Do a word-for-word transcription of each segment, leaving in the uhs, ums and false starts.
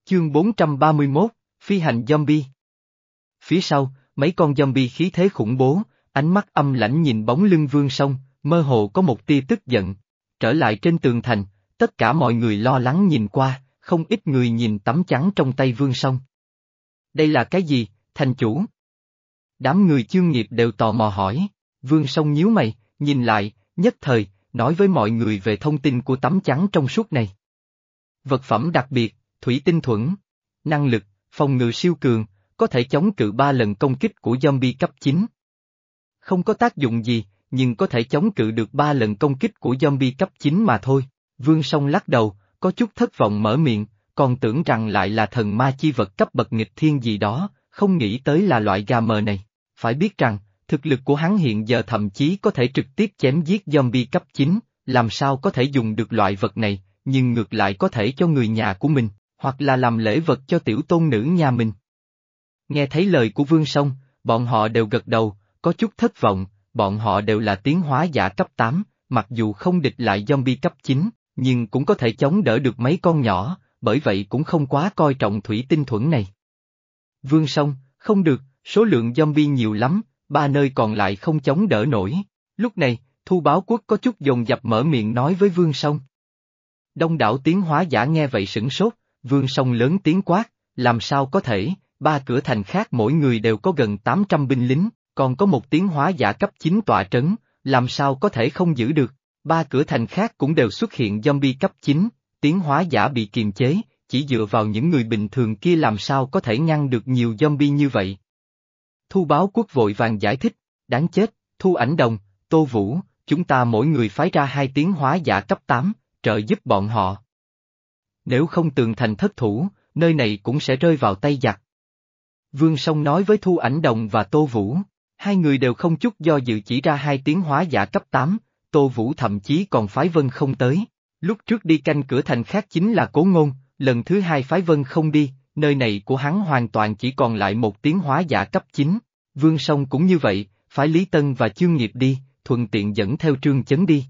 Chương bốn trăm ba mươi mốt, Phi hành zombie. Phía sau, mấy con zombie khí thế khủng bố, ánh mắt âm lãnh nhìn bóng lưng Vương Song, mơ hồ có một tia tức giận. Trở lại trên tường thành, tất cả mọi người lo lắng nhìn qua, không ít người nhìn tấm chắn trong tay Vương Song. Đây là cái gì, thành chủ? Đám người Chương Nghiệp đều tò mò hỏi. Vương Song nhíu mày, nhìn lại, nhất thời, nói với mọi người về thông tin của tấm chắn trong suốt này. Vật phẩm đặc biệt, thủy tinh thuẫn. Năng lực, phòng ngự siêu cường, có thể chống cự ba lần công kích của zombie cấp chín. Không có tác dụng gì, nhưng có thể chống cự được ba lần công kích của zombie cấp chín mà thôi. Vương Song lắc đầu, có chút thất vọng mở miệng, còn tưởng rằng lại là thần ma chi vật cấp bậc nghịch thiên gì đó, không nghĩ tới là loại gà mờ này. Phải biết rằng, thực lực của hắn hiện giờ thậm chí có thể trực tiếp chém giết zombie cấp chín, làm sao có thể dùng được loại vật này, nhưng ngược lại có thể cho người nhà của mình, hoặc là làm lễ vật cho tiểu tôn nữ nhà mình. Nghe thấy lời của Vương Song, bọn họ đều gật đầu, có chút thất vọng, bọn họ đều là tiến hóa giả cấp tám, mặc dù không địch lại zombie cấp chín, nhưng cũng có thể chống đỡ được mấy con nhỏ, bởi vậy cũng không quá coi trọng thủy tinh thuẫn này. Vương Song, không được, số lượng zombie nhiều lắm, ba nơi còn lại không chống đỡ nổi. Lúc này, Thu Báo Quốc có chút dồn dập mở miệng nói với Vương Song. Đông đảo tiến hóa giả nghe vậy sửng sốt, Vương Song lớn tiếng quát, làm sao có thể, ba cửa thành khác mỗi người đều có gần tám trăm binh lính, còn có một tiến hóa giả cấp chín tọa trấn, làm sao có thể không giữ được, ba cửa thành khác cũng đều xuất hiện zombie cấp chín, tiến hóa giả bị kiềm chế, chỉ dựa vào những người bình thường kia làm sao có thể ngăn được nhiều zombie như vậy. Thu Báo Quốc vội vàng giải thích, đáng chết, Thu Ảnh Đồng, Tô Vũ, chúng ta mỗi người phái ra hai tiến hóa giả cấp tám, trợ giúp bọn họ. Nếu không tường thành thất thủ, nơi này cũng sẽ rơi vào tay giặc. Vương Song nói với Thu Ảnh Đồng và Tô Vũ, hai người đều không chút do dự chỉ ra hai tiến hóa giả cấp tám, Tô Vũ thậm chí còn phái Vân không tới. Lúc trước đi canh cửa thành khác chính là Cố Ngôn, lần thứ hai phái Vân không đi, nơi này của hắn hoàn toàn chỉ còn lại một tiến hóa giả cấp chín. Vương Song cũng như vậy, phái Lý Tân và Chương Nghiệp đi, thuận tiện dẫn theo Trương Chấn đi.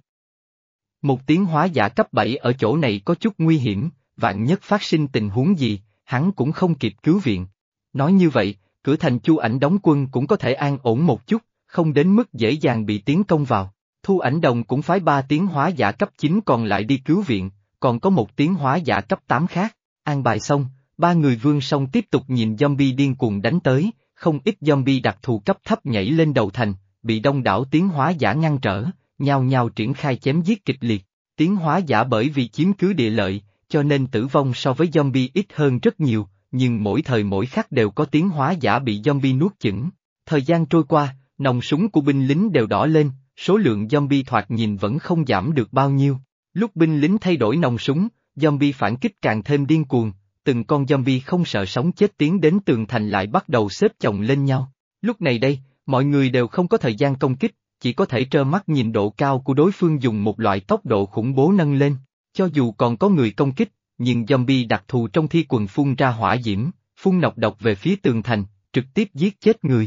Một tiến hóa giả cấp bảy ở chỗ này có chút nguy hiểm, vạn nhất phát sinh tình huống gì, hắn cũng không kịp cứu viện. Nói như vậy, cửa thành Chu Ảnh đóng quân cũng có thể an ổn một chút, không đến mức dễ dàng bị tiến công vào. Thu Ảnh Đồng cũng phái ba tiến hóa giả cấp chín còn lại đi cứu viện, còn có một tiến hóa giả cấp tám khác. An bài xong, ba người Vương Song tiếp tục nhìn zombie điên cuồng đánh tới, không ít zombie đặc thù cấp thấp nhảy lên đầu thành, bị đông đảo tiến hóa giả ngăn trở, nhao nhao triển khai chém giết kịch liệt. Tiến hóa giả bởi vì chiếm cứ địa lợi, cho nên tử vong so với zombie ít hơn rất nhiều, nhưng mỗi thời mỗi khắc đều có tiến hóa giả bị zombie nuốt chửng. Thời gian trôi qua, nòng súng của binh lính đều đỏ lên, số lượng zombie thoạt nhìn vẫn không giảm được bao nhiêu. Lúc binh lính thay đổi nòng súng, zombie phản kích càng thêm điên cuồng, từng con zombie không sợ sống chết tiến đến tường thành lại bắt đầu xếp chồng lên nhau. Lúc này đây, mọi người đều không có thời gian công kích, chỉ có thể trơ mắt nhìn độ cao của đối phương dùng một loại tốc độ khủng bố nâng lên. Cho dù còn có người công kích, nhưng zombie đặc thù trong thi quần phun ra hỏa diễm, phun nọc độc về phía tường thành, trực tiếp giết chết người.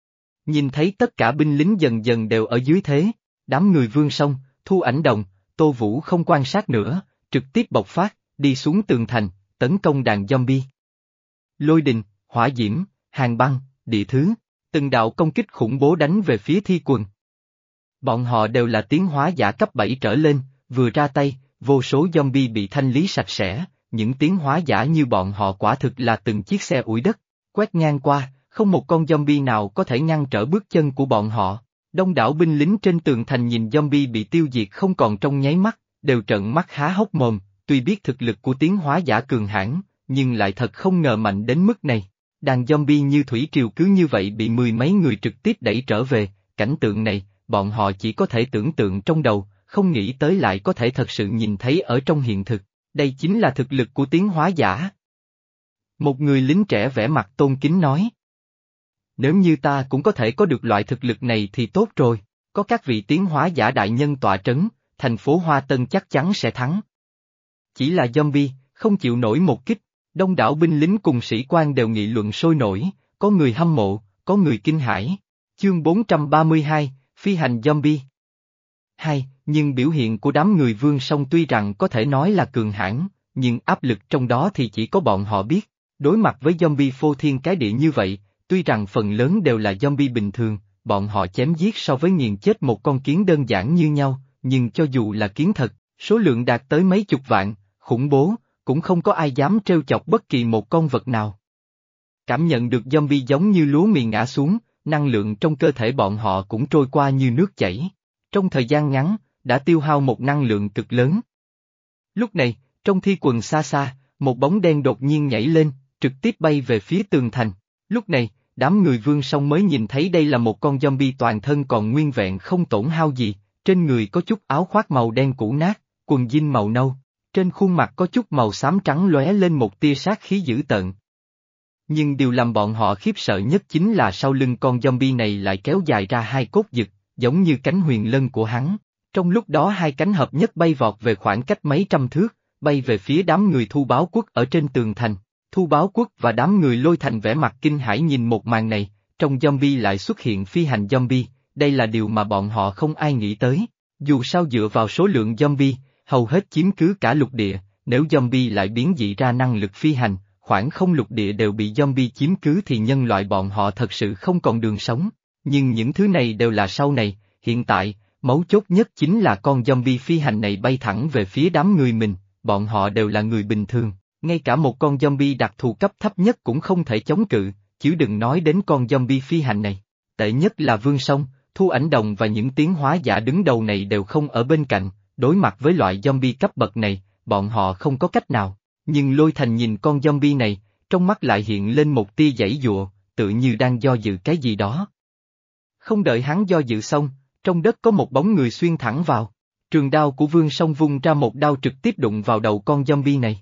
Nhìn thấy tất cả binh lính dần dần đều ở dưới thế, đám người Vương Song, Thu Ảnh Đồng, Tô Vũ không quan sát nữa, trực tiếp bộc phát, đi xuống tường thành, tấn công đàn zombie. Lôi đình, hỏa diễm, hàng băng, địa thứ, từng đạo công kích khủng bố đánh về phía thi quần. Bọn họ đều là tiến hóa giả cấp bảy trở lên, vừa ra tay, vô số zombie bị thanh lý sạch sẽ, những tiến hóa giả như bọn họ quả thực là từng chiếc xe ủi đất, quét ngang qua, không một con zombie nào có thể ngăn trở bước chân của bọn họ. Đông đảo binh lính trên tường thành nhìn zombie bị tiêu diệt không còn trong nháy mắt, đều trợn mắt há hốc mồm, tuy biết thực lực của tiến hóa giả cường hãn, nhưng lại thật không ngờ mạnh đến mức này. Đàn zombie như thủy triều cứ như vậy bị mười mấy người trực tiếp đẩy trở về, cảnh tượng này, bọn họ chỉ có thể tưởng tượng trong đầu, không nghĩ tới lại có thể thật sự nhìn thấy ở trong hiện thực, đây chính là thực lực của tiến hóa giả. Một người lính trẻ vẻ mặt tôn kính nói. Nếu như ta cũng có thể có được loại thực lực này thì tốt rồi, có các vị tiến hóa giả đại nhân tọa trấn, thành phố Hoa Tân chắc chắn sẽ thắng. Chỉ là zombie, không chịu nổi một kích, đông đảo binh lính cùng sĩ quan đều nghị luận sôi nổi, có người hâm mộ, có người kinh hãi. Chương bốn trăm ba mươi hai, Phi hành zombie. Hai, nhưng biểu hiện của đám người Vương Song tuy rằng có thể nói là cường hãn, nhưng áp lực trong đó thì chỉ có bọn họ biết. Đối mặt với zombie phô thiên cái địa như vậy, tuy rằng phần lớn đều là zombie bình thường, bọn họ chém giết so với nghiền chết một con kiến đơn giản như nhau, nhưng cho dù là kiến thật, số lượng đạt tới mấy chục vạn, khủng bố, cũng không có ai dám trêu chọc bất kỳ một con vật nào. Cảm nhận được zombie giống như lúa mì ngã xuống, năng lượng trong cơ thể bọn họ cũng trôi qua như nước chảy. Trong thời gian ngắn, đã tiêu hao một năng lượng cực lớn. Lúc này, trong thi quần xa xa, một bóng đen đột nhiên nhảy lên, trực tiếp bay về phía tường thành. Lúc này, đám người Vương Song mới nhìn thấy đây là một con zombie toàn thân còn nguyên vẹn không tổn hao gì, trên người có chút áo khoác màu đen cũ nát, quần jean màu nâu, trên khuôn mặt có chút màu xám trắng lóe lên một tia sát khí dữ tợn. Nhưng điều làm bọn họ khiếp sợ nhất chính là sau lưng con zombie này lại kéo dài ra hai cốt dực, giống như cánh huyền lân của hắn. Trong lúc đó hai cánh hợp nhất bay vọt về khoảng cách mấy trăm thước, bay về phía đám người Thu Báo Quốc ở trên tường thành. Thu Báo Quốc và đám người Lôi Thành vẻ mặt kinh hãi nhìn một màn này, trong zombie lại xuất hiện phi hành zombie, đây là điều mà bọn họ không ai nghĩ tới. Dù sao dựa vào số lượng zombie, hầu hết chiếm cứ cả lục địa, nếu zombie lại biến dị ra năng lực phi hành, khoảng không lục địa đều bị zombie chiếm cứ thì nhân loại bọn họ thật sự không còn đường sống. Nhưng những thứ này đều là sau này, hiện tại, mấu chốt nhất chính là con zombie phi hành này bay thẳng về phía đám người mình, bọn họ đều là người bình thường, ngay cả một con zombie đặc thù cấp thấp nhất cũng không thể chống cự, chứ đừng nói đến con zombie phi hành này. Tệ nhất là Vương Song, Thu Ảnh Đồng và những tiến hóa giả đứng đầu này đều không ở bên cạnh, đối mặt với loại zombie cấp bậc này, bọn họ không có cách nào. Nhưng Lôi Thành nhìn con zombie này, trong mắt lại hiện lên một tia giãy giụa, tự như đang do dự cái gì đó. Không đợi hắn do dự xong, trong đất có một bóng người xuyên thẳng vào. Trường đao của Vương Song vung ra một đao trực tiếp đụng vào đầu con zombie này.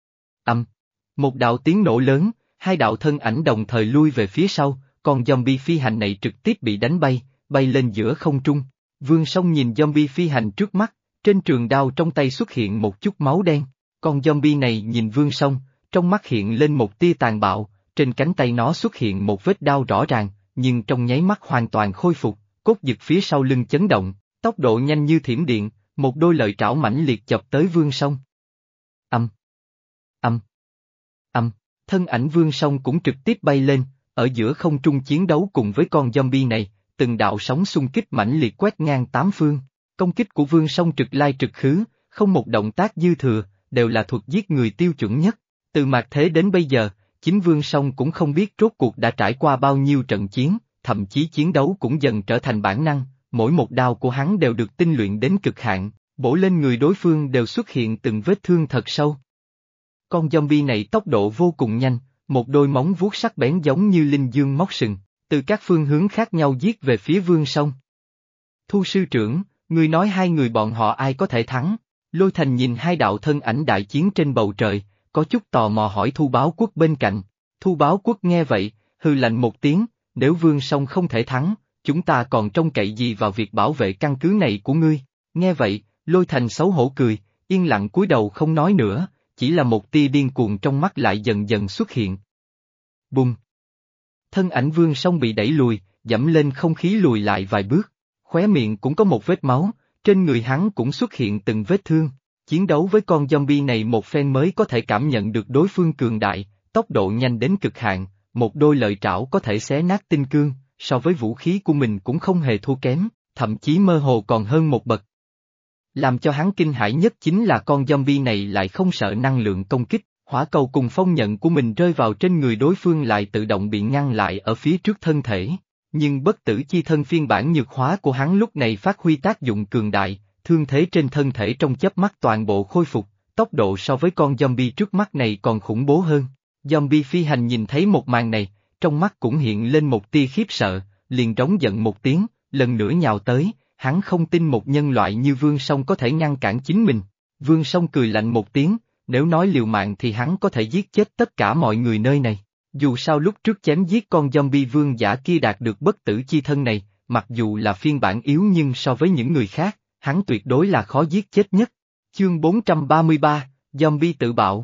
Ầm, một đạo tiếng nổ lớn, hai đạo thân ảnh đồng thời lui về phía sau, con zombie phi hành này trực tiếp bị đánh bay, bay lên giữa không trung. Vương Song nhìn zombie phi hành trước mắt, trên trường đao trong tay xuất hiện một chút máu đen. Con zombie này nhìn Vương Song, trong mắt hiện lên một tia tàn bạo, trên cánh tay nó xuất hiện một vết đao rõ ràng, nhưng trong nháy mắt hoàn toàn khôi phục, cốt dực phía sau lưng chấn động, tốc độ nhanh như thiểm điện, một đôi lợi trảo mãnh liệt chộp tới Vương Song. Âm, âm, âm, thân ảnh Vương Song cũng trực tiếp bay lên, ở giữa không trung chiến đấu cùng với con zombie này, từng đạo sóng xung kích mãnh liệt quét ngang tám phương, công kích của Vương Song trực lai trực khứ, không một động tác dư thừa, đều là thuật giết người tiêu chuẩn nhất. Từ mạt thế đến bây giờ, chính Vương Song cũng không biết rốt cuộc đã trải qua bao nhiêu trận chiến, thậm chí chiến đấu cũng dần trở thành bản năng, mỗi một đao của hắn đều được tinh luyện đến cực hạn, bổ lên người đối phương đều xuất hiện từng vết thương thật sâu. Con zombie này tốc độ vô cùng nhanh, một đôi móng vuốt sắc bén giống như linh dương móc sừng, từ các phương hướng khác nhau giết về phía Vương Song. Thu sư trưởng, ngươi nói hai người bọn họ ai có thể thắng? Lôi Thành nhìn hai đạo thân ảnh đại chiến trên bầu trời, có chút tò mò hỏi Thu Báo Quốc bên cạnh. Thu Báo Quốc nghe vậy, hừ lạnh một tiếng, nếu Vương Song không thể thắng, chúng ta còn trông cậy gì vào việc bảo vệ căn cứ này của ngươi? Nghe vậy, Lôi Thành xấu hổ cười, yên lặng cúi đầu không nói nữa, chỉ là một tia điên cuồng trong mắt lại dần dần xuất hiện. Bùng! Thân ảnh Vương Song bị đẩy lùi, dẫm lên không khí lùi lại vài bước, khóe miệng cũng có một vết máu, trên người hắn cũng xuất hiện từng vết thương. Chiến đấu với con zombie này một phen mới có thể cảm nhận được đối phương cường đại, tốc độ nhanh đến cực hạn, một đôi lợi trảo có thể xé nát tinh cương, so với vũ khí của mình cũng không hề thua kém, thậm chí mơ hồ còn hơn một bậc. Làm cho hắn kinh hãi nhất chính là con zombie này lại không sợ năng lượng công kích, hỏa cầu cùng phong nhận của mình rơi vào trên người đối phương lại tự động bị ngăn lại ở phía trước thân thể. Nhưng bất tử chi thân phiên bản nhược hóa của hắn lúc này phát huy tác dụng cường đại, thương thế trên thân thể trong chớp mắt toàn bộ khôi phục, tốc độ so với con zombie trước mắt này còn khủng bố hơn. Zombie phi hành nhìn thấy một màn này, trong mắt cũng hiện lên một tia khiếp sợ, liền rống giận một tiếng, lần nữa nhào tới, hắn không tin một nhân loại như Vương Song có thể ngăn cản chính mình. Vương Song cười lạnh một tiếng, nếu nói liều mạng thì hắn có thể giết chết tất cả mọi người nơi này. Dù sao lúc trước chém giết con zombie vương giả kia đạt được bất tử chi thân này, mặc dù là phiên bản yếu nhưng so với những người khác, hắn tuyệt đối là khó giết chết nhất. Chương bốn trăm ba mươi ba, Zombie tự bạo.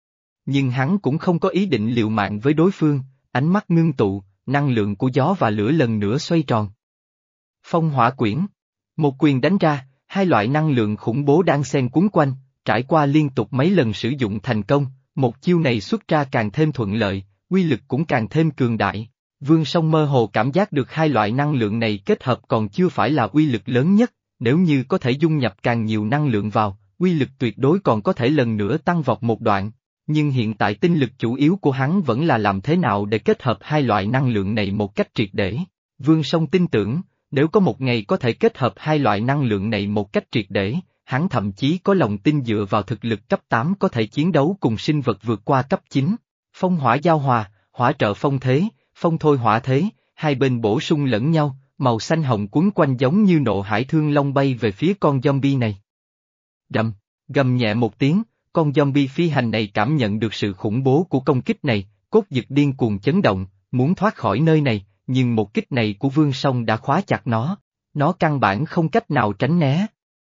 Nhưng hắn cũng không có ý định liều mạng với đối phương, ánh mắt ngưng tụ, năng lượng của gió và lửa lần nữa xoay tròn. Phong hỏa quyển. Một quyền đánh ra, hai loại năng lượng khủng bố đang xen cuốn quanh, Trải qua liên tục mấy lần sử dụng thành công, một chiêu này xuất ra càng thêm thuận lợi, uy lực cũng càng thêm cường đại. Vương Song mơ hồ cảm giác được hai loại năng lượng này kết hợp còn chưa phải là uy lực lớn nhất, nếu như có thể dung nhập càng nhiều năng lượng vào, uy lực tuyệt đối còn có thể lần nữa tăng vọt một đoạn. Nhưng hiện tại tinh lực chủ yếu của hắn vẫn là làm thế nào để kết hợp hai loại năng lượng này một cách triệt để. Vương Song tin tưởng, nếu có một ngày có thể kết hợp hai loại năng lượng này một cách triệt để, hắn thậm chí có lòng tin dựa vào thực lực cấp tám có thể chiến đấu cùng sinh vật vượt qua cấp chín. Phong hỏa giao hòa, hỏa trợ phong thế, phong thôi hỏa thế, hai bên bổ sung lẫn nhau, màu xanh hồng quấn quanh giống như nộ hải thương long bay về phía con zombie này. Đầm, gầm nhẹ một tiếng, con zombie phi hành này cảm nhận được sự khủng bố của công kích này, cốt dực điên cuồng chấn động, muốn thoát khỏi nơi này, nhưng một kích này của Vương Song đã khóa chặt nó, nó căn bản không cách nào tránh né.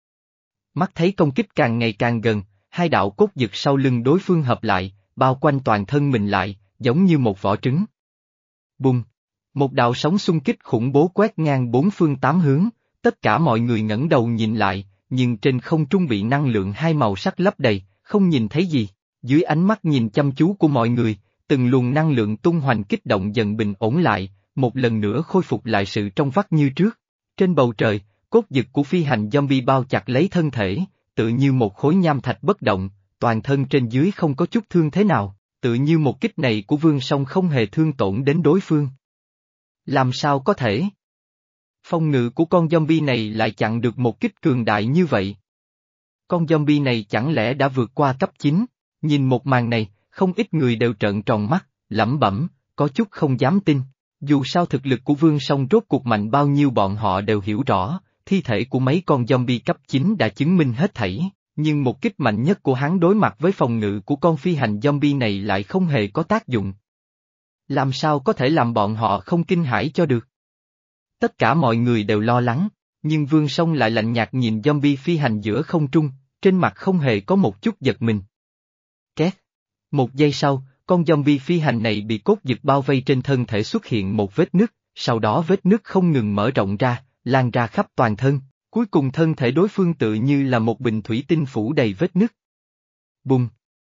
Mắt thấy công kích càng ngày càng gần, hai đạo cốt dực sau lưng đối phương hợp lại, bao quanh toàn thân mình lại, giống như một vỏ trứng. Bùng! Một đạo sóng xung kích khủng bố quét ngang bốn phương tám hướng, tất cả mọi người ngẩng đầu nhìn lại, nhưng trên không trung bị năng lượng hai màu sắc lấp đầy, không nhìn thấy gì. Dưới ánh mắt nhìn chăm chú của mọi người, từng luồng năng lượng tung hoành kích động dần bình ổn lại, một lần nữa khôi phục lại sự trong vắt như trước. Trên bầu trời, cốt dực của phi hành zombie bao chặt lấy thân thể, tự như một khối nham thạch bất động, toàn thân trên dưới không có chút thương thế nào, tự như một kích này của Vương Song không hề thương tổn đến đối phương. Làm sao có thể? Phòng ngự của con zombie này lại chặn được một kích cường đại như vậy. Con zombie này chẳng lẽ đã vượt qua cấp chín? Nhìn một màn này, không ít người đều trợn tròn mắt, lẩm bẩm, có chút không dám tin. Dù sao thực lực của Vương Song rốt cuộc mạnh bao nhiêu bọn họ đều hiểu rõ, thi thể của mấy con zombie cấp chín đã chứng minh hết thảy, nhưng một kích mạnh nhất của hắn đối mặt với phòng ngự của con phi hành zombie này lại không hề có tác dụng. Làm sao có thể làm bọn họ không kinh hãi cho được? Tất cả mọi người đều lo lắng, nhưng Vương Song lại lạnh nhạt nhìn zombie phi hành giữa không trung, trên mặt không hề có một chút giật mình. Két. Một giây sau, con zombie phi hành này bị cốt dực bao vây trên thân thể xuất hiện một vết nứt, sau đó vết nứt không ngừng mở rộng ra, lan ra khắp toàn thân, cuối cùng thân thể đối phương tự như là một bình thủy tinh phủ đầy vết nứt. Bùng!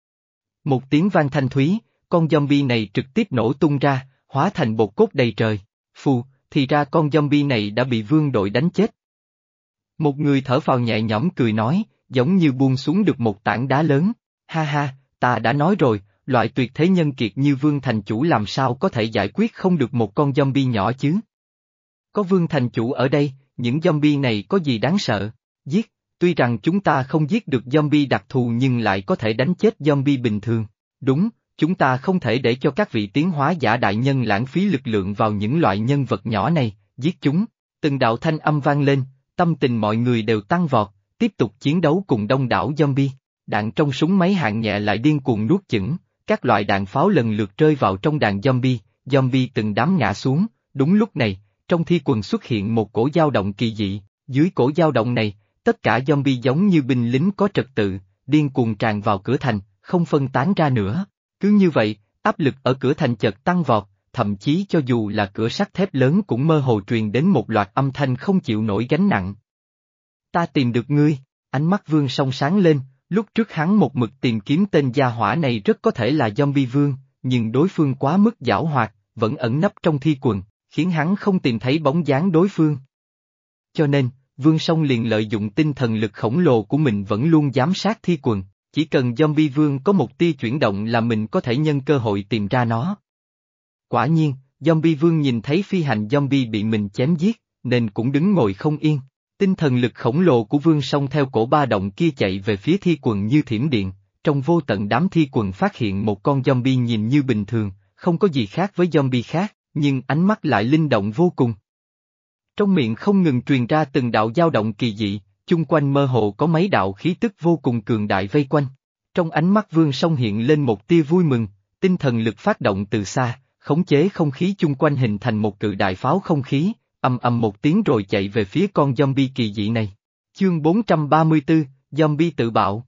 Một tiếng vang thanh thúy, con zombie này trực tiếp nổ tung ra, hóa thành bột cốt đầy trời. Phù, thì ra con zombie này đã bị vương đội đánh chết. Một người thở phào nhẹ nhõm cười nói, giống như buông xuống được một tảng đá lớn. Ha ha, ta đã nói rồi, loại tuyệt thế nhân kiệt như Vương Thành Chủ làm sao có thể giải quyết không được một con zombie nhỏ chứ? Có Vương Thành Chủ ở đây, những zombie này có gì đáng sợ? Giết, tuy rằng chúng ta không giết được zombie đặc thù nhưng lại có thể đánh chết zombie bình thường. Đúng, chúng ta không thể để cho các vị tiến hóa giả đại nhân lãng phí lực lượng vào những loại nhân vật nhỏ này, giết chúng. Từng đạo thanh âm vang lên, tâm tình mọi người đều tăng vọt, tiếp tục chiến đấu cùng đông đảo zombie. Đạn trong súng máy hạng nhẹ lại điên cuồng nuốt chửng, các loại đạn pháo lần lượt rơi vào trong đàn zombie, zombie từng đám ngã xuống. Đúng lúc này, trong thi quần xuất hiện một cổ dao động kỳ dị, dưới cổ dao động này, tất cả zombie giống như binh lính có trật tự, điên cuồng tràn vào cửa thành, không phân tán ra nữa. Cứ như vậy, áp lực ở cửa thành chợt tăng vọt, thậm chí cho dù là cửa sắt thép lớn cũng mơ hồ truyền đến một loạt âm thanh không chịu nổi gánh nặng. Ta tìm được ngươi, ánh mắt Vương Song sáng lên, lúc trước hắn một mực tìm kiếm tên gia hỏa này rất có thể là zombie vương, nhưng đối phương quá mức giảo hoạt, vẫn ẩn nấp trong thi quần, khiến hắn không tìm thấy bóng dáng đối phương. Cho nên, Vương Song liền lợi dụng tinh thần lực khổng lồ của mình vẫn luôn giám sát thi quần, chỉ cần zombie vương có một tia chuyển động là mình có thể nhân cơ hội tìm ra nó. Quả nhiên, zombie vương nhìn thấy phi hành zombie bị mình chém giết, nên cũng đứng ngồi không yên. Tinh thần lực khổng lồ của Vương Song theo cổ ba động kia chạy về phía thi quần như thiểm điện, trong vô tận đám thi quần phát hiện một con zombie nhìn như bình thường, không có gì khác với zombie khác, nhưng ánh mắt lại linh động vô cùng. Trong miệng không ngừng truyền ra từng đạo dao động kỳ dị, chung quanh mơ hồ có mấy đạo khí tức vô cùng cường đại vây quanh. Trong ánh mắt Vương Song hiện lên một tia vui mừng, tinh thần lực phát động từ xa, khống chế không khí chung quanh hình thành một cự đại pháo không khí, ầm ầm một tiếng rồi chạy về phía con zombie kỳ dị này. Chương bốn trăm ba mươi tư, zombie tự bạo.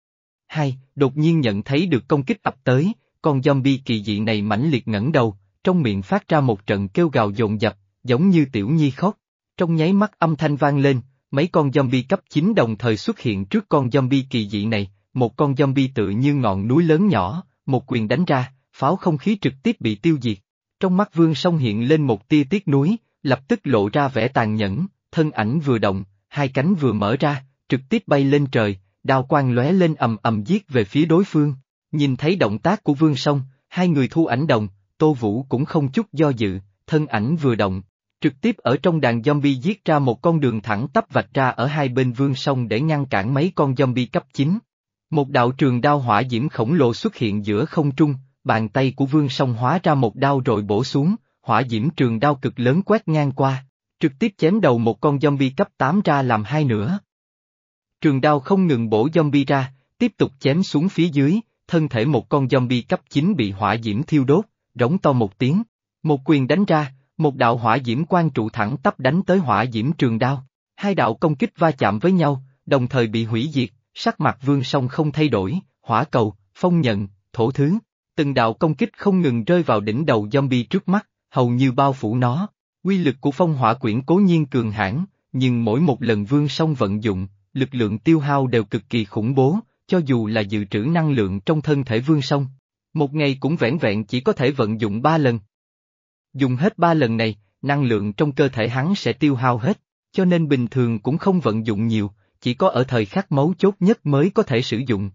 Hai, đột nhiên nhận thấy được công kích ập tới, con zombie kỳ dị này mãnh liệt ngẩng đầu, trong miệng phát ra một trận kêu gào dồn dập, giống như tiểu nhi khóc. Trong nháy mắt âm thanh vang lên, mấy con zombie cấp chín đồng thời xuất hiện trước con zombie kỳ dị này, một con zombie tự như ngọn núi lớn nhỏ, một quyền đánh ra, pháo không khí trực tiếp bị tiêu diệt. Trong mắt Vương Song hiện lên một tia tiếc nuối, lập tức lộ ra vẻ tàn nhẫn, thân ảnh vừa động, hai cánh vừa mở ra, trực tiếp bay lên trời, đao quang lóe lên ầm ầm giết về phía đối phương. Nhìn thấy động tác của Vương Song, hai người thu ảnh đồng, Tô Vũ cũng không chút do dự, thân ảnh vừa động, trực tiếp ở trong đàn zombie giết ra một con đường thẳng tắp vạch ra ở hai bên Vương Song để ngăn cản mấy con zombie cấp chín. Một đạo trường đao hỏa diễm khổng lồ xuất hiện giữa không trung, bàn tay của Vương Song hóa ra một đao rồi bổ xuống, hỏa diễm trường đao cực lớn quét ngang qua, trực tiếp chém đầu một con zombie cấp tám ra làm hai nửa. Trường đao không ngừng bổ zombie ra, tiếp tục chém xuống phía dưới, thân thể một con zombie cấp chín bị hỏa diễm thiêu đốt, rống to một tiếng, một quyền đánh ra, một đạo hỏa diễm quang trụ thẳng tắp đánh tới hỏa diễm trường đao, hai đạo công kích va chạm với nhau, đồng thời bị hủy diệt, sắc mặt Vương Song không thay đổi, hỏa cầu, phong nhận, thổ thứ, từng đạo công kích không ngừng rơi vào đỉnh đầu zombie trước mắt, hầu như bao phủ nó. Uy lực của phong hỏa quyển cố nhiên cường hãn, nhưng mỗi một lần Vương Song vận dụng, lực lượng tiêu hao đều cực kỳ khủng bố, cho dù là dự trữ năng lượng trong thân thể Vương Song. Một ngày cũng vẻn vẹn chỉ có thể vận dụng ba lần. Dùng hết ba lần này, năng lượng trong cơ thể hắn sẽ tiêu hao hết, cho nên bình thường cũng không vận dụng nhiều, chỉ có ở thời khắc mấu chốt nhất mới có thể sử dụng.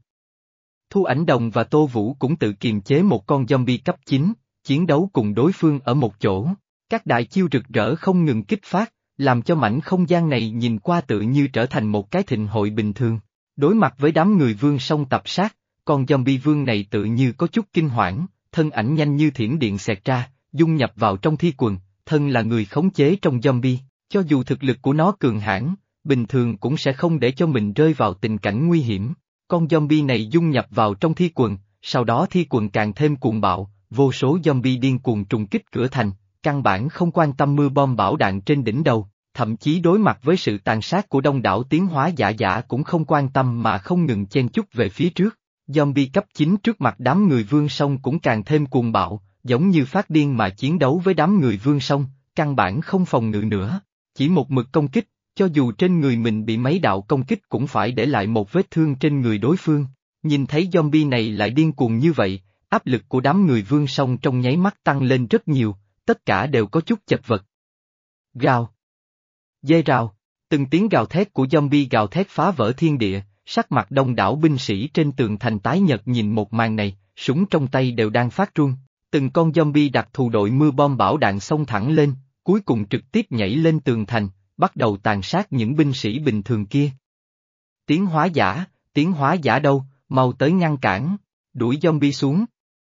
Thu Ảnh Đồng và Tô Vũ cũng tự kiềm chế một con zombie cấp chín, chiến đấu cùng đối phương ở một chỗ, các đại chiêu rực rỡ không ngừng kích phát, làm cho mảnh không gian này nhìn qua tự như trở thành một cái thịnh hội bình thường. Đối mặt với đám người Vương Song tập sát, con zombie vương này tự như có chút kinh hoảng, thân ảnh nhanh như thiểm điện xẹt ra, dung nhập vào trong thi quần, thân là người khống chế trong zombie, cho dù thực lực của nó cường hãn, bình thường cũng sẽ không để cho mình rơi vào tình cảnh nguy hiểm. Con zombie này dung nhập vào trong thi quần, sau đó thi quần càng thêm cuồng bạo, vô số zombie điên cuồng trùng kích cửa thành, căn bản không quan tâm mưa bom bão đạn trên đỉnh đầu, thậm chí đối mặt với sự tàn sát của đông đảo tiến hóa giả giả cũng không quan tâm mà không ngừng chen chúc về phía trước. Zombie cấp chín trước mặt đám người Vương Song cũng càng thêm cuồng bạo, giống như phát điên mà chiến đấu với đám người Vương Song, căn bản không phòng ngự nữa, chỉ một mực công kích, cho dù trên người mình bị mấy đạo công kích cũng phải để lại một vết thương trên người đối phương. Nhìn thấy zombie này lại điên cuồng như vậy, áp lực của đám người Vương Song trong nháy mắt tăng lên rất nhiều, tất cả đều có chút chật vật. Gào. Dê rào, từng tiếng gào thét của zombie gào thét phá vỡ thiên địa, sắc mặt đông đảo binh sĩ trên tường thành tái nhợt nhìn một màn này, súng trong tay đều đang phát run, từng con zombie đặc thù đội mưa bom bão đạn xông thẳng lên, cuối cùng trực tiếp nhảy lên tường thành, bắt đầu tàn sát những binh sĩ bình thường kia. Tiến hóa giả, tiến hóa giả đâu, mau tới ngăn cản, đuổi zombie xuống.